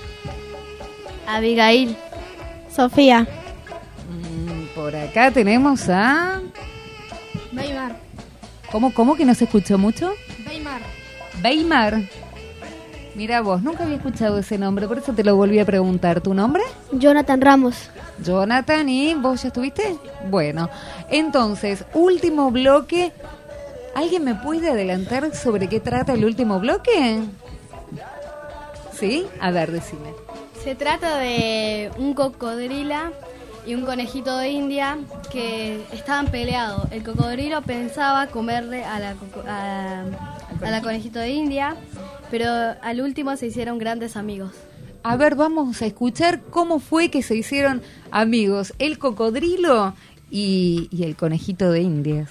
Abigail. Sofía. Mm, por acá tenemos a... Weimar. ¿Cómo, cómo que no se escuchó mucho? Weimar. Weimar. Mira vos, nunca había escuchado ese nombre, por eso te lo volví a preguntar. ¿Tu nombre? Jonathan Ramos. Jonathan, ¿y vos ya estuviste? Bueno, entonces, último bloque. ¿Alguien me puede adelantar sobre qué trata el último bloque? ¿Sí? A ver, decime. Se trata de un cocodrilo y un conejito de India que estaban peleados. El cocodrilo pensaba comerle a la, coco- a, a la conejito de India, pero al último se hicieron grandes amigos. A ver, vamos a escuchar cómo fue que se hicieron amigos el cocodrilo y, y el conejito de Indias.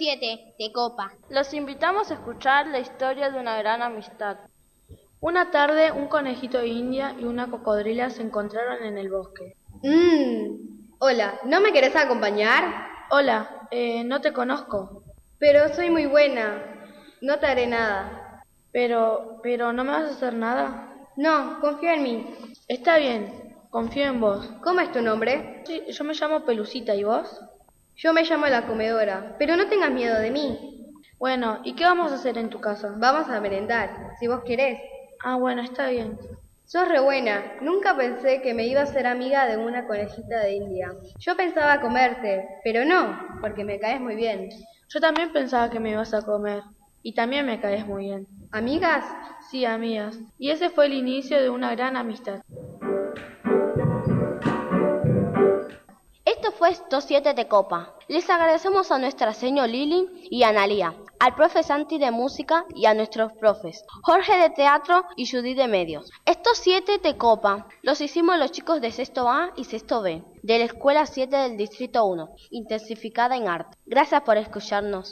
siete de Copa. Los invitamos a escuchar la historia de una gran amistad. Una tarde, un conejito de India y una cocodrila se encontraron en el bosque. Mmm, hola, ¿no me querés acompañar? Hola, eh, no te conozco. Pero soy muy buena, no te haré nada. Pero, pero, ¿no me vas a hacer nada? No, confía en mí. Está bien, confío en vos. ¿Cómo es tu nombre? Sí, yo me llamo Pelucita, ¿y vos? Yo me llamo La Comedora, pero no tengas miedo de mí. Bueno, ¿y qué vamos a hacer en tu casa? Vamos a merendar, si vos querés. Ah, bueno, está bien. Sos re buena. Nunca pensé que me iba a ser amiga de una conejita de India. Yo pensaba comerte, pero no, porque me caes muy bien. Yo también pensaba que me ibas a comer. Y también me caes muy bien. ¿Amigas? Sí, amigas. Y ese fue el inicio de una gran amistad. Esto fue Estos siete de Copa. Les agradecemos a nuestra señora Lili y a Analía, al profe Santi de música y a nuestros profes, Jorge de teatro y Judy de medios. Estos siete de Copa los hicimos los chicos de sexto A y sexto B, de la Escuela siete del Distrito uno, intensificada en arte. Gracias por escucharnos.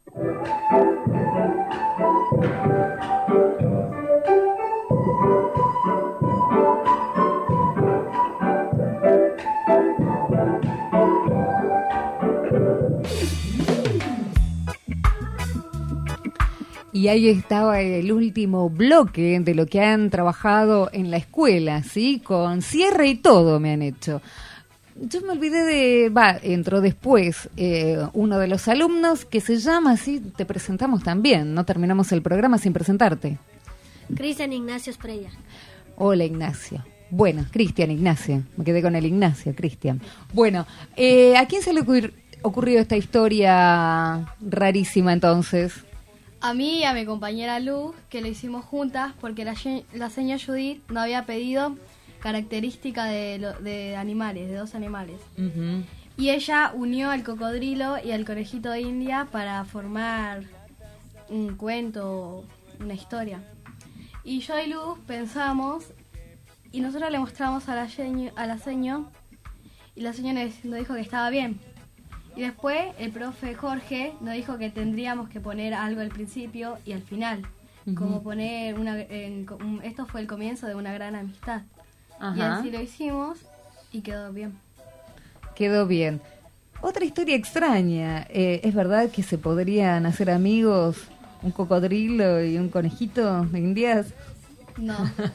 Y ahí estaba el último bloque de lo que han trabajado en la escuela, ¿sí? Con cierre y todo me han hecho. Yo me olvidé de... Va, entró después eh, uno de los alumnos que se llama, así te presentamos también, no terminamos el programa sin presentarte. Cristian Ignacio Esprella. Hola, Ignacio. Bueno, Cristian Ignacio, me quedé con el Ignacio, Cristian. Bueno, eh, ¿a quién se le ocurrió, ocurrió esta historia rarísima entonces? A mí y a mi compañera Luz, que lo hicimos juntas porque la, la señora Judith nos había pedido características de, lo, de animales, de dos animales. Uh-huh. Y ella unió al cocodrilo y al conejito de India para formar un cuento, una historia. Y yo y Luz pensamos, y nosotros le mostramos a la, seño, a la seño, y la señora nos dijo que estaba bien. Y después el profe Jorge nos dijo que tendríamos que poner algo al principio y al final. Uh-huh. Como poner una... En, un, esto fue el comienzo de una gran amistad. Ajá. Y así lo hicimos y quedó bien. Quedó bien. Otra historia extraña. Eh, ¿Es verdad que se podrían hacer amigos un cocodrilo y un conejito de Indias? No.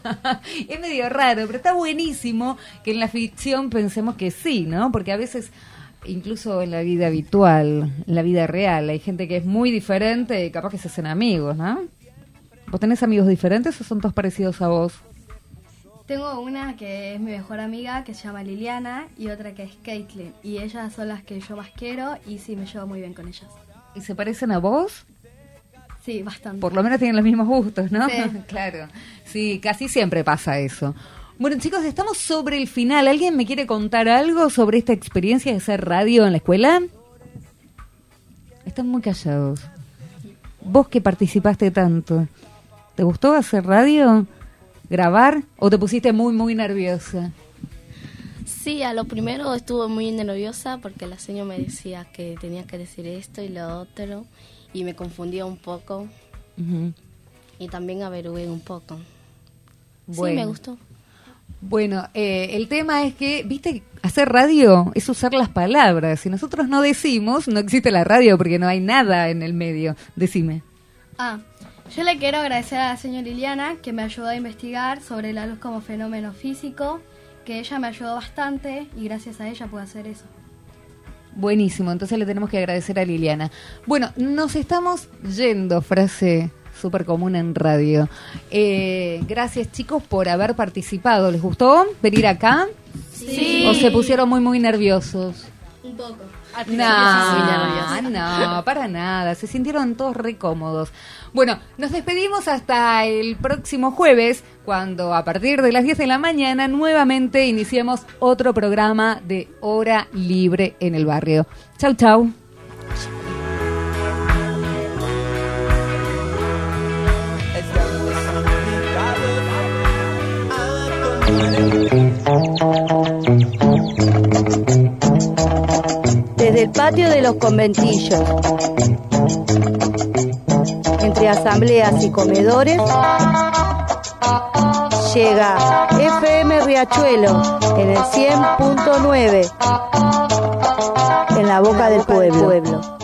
Es medio raro, pero está buenísimo que en la ficción pensemos que sí, ¿no? Porque a veces... Incluso en la vida habitual, en la vida real, hay gente que es muy diferente y capaz que se hacen amigos, ¿no? ¿Vos tenés amigos diferentes o son todos parecidos a vos? Tengo una que es mi mejor amiga, que se llama Liliana, y otra que es Caitlin. Y ellas son las que yo más quiero y sí, me llevo muy bien con ellas. ¿Y se parecen a vos? Sí, bastante. Por lo menos tienen los mismos gustos, ¿no? Sí. Claro. Sí, casi siempre pasa eso. Bueno, chicos, estamos sobre el final. ¿Alguien me quiere contar algo sobre esta experiencia de hacer radio en la escuela? Están muy callados. Vos que participaste tanto, ¿te gustó hacer radio? ¿Grabar? ¿O te pusiste muy, muy nerviosa? Sí, a lo primero estuve muy nerviosa porque la señora me decía que tenía que decir esto y lo otro y me confundía un poco. Uh-huh. Y también averigué un poco. Bueno. Sí, me gustó. Bueno, eh, el tema es que, viste, hacer radio es usar las palabras. Si nosotros no decimos, no existe la radio porque no hay nada en el medio. Decime. Ah, yo le quiero agradecer a la señora Liliana que me ayudó a investigar sobre la luz como fenómeno físico, que ella me ayudó bastante y gracias a ella pude hacer eso. Buenísimo, entonces le tenemos que agradecer a Liliana. Bueno, nos estamos yendo, frase súper común en radio. Eh, gracias, chicos, por haber participado. ¿Les gustó venir acá? Sí. ¿O se pusieron muy, muy nerviosos? Un poco. No, no, para nada. Se sintieron todos re cómodos. Bueno, nos despedimos hasta el próximo jueves, cuando a partir de las diez de la mañana nuevamente iniciemos otro programa de Hora Libre en el Barrio. Chau, chau. Desde el patio de los conventillos, entre asambleas y comedores, llega F M Riachuelo en el cien punto nueve, en la boca del pueblo.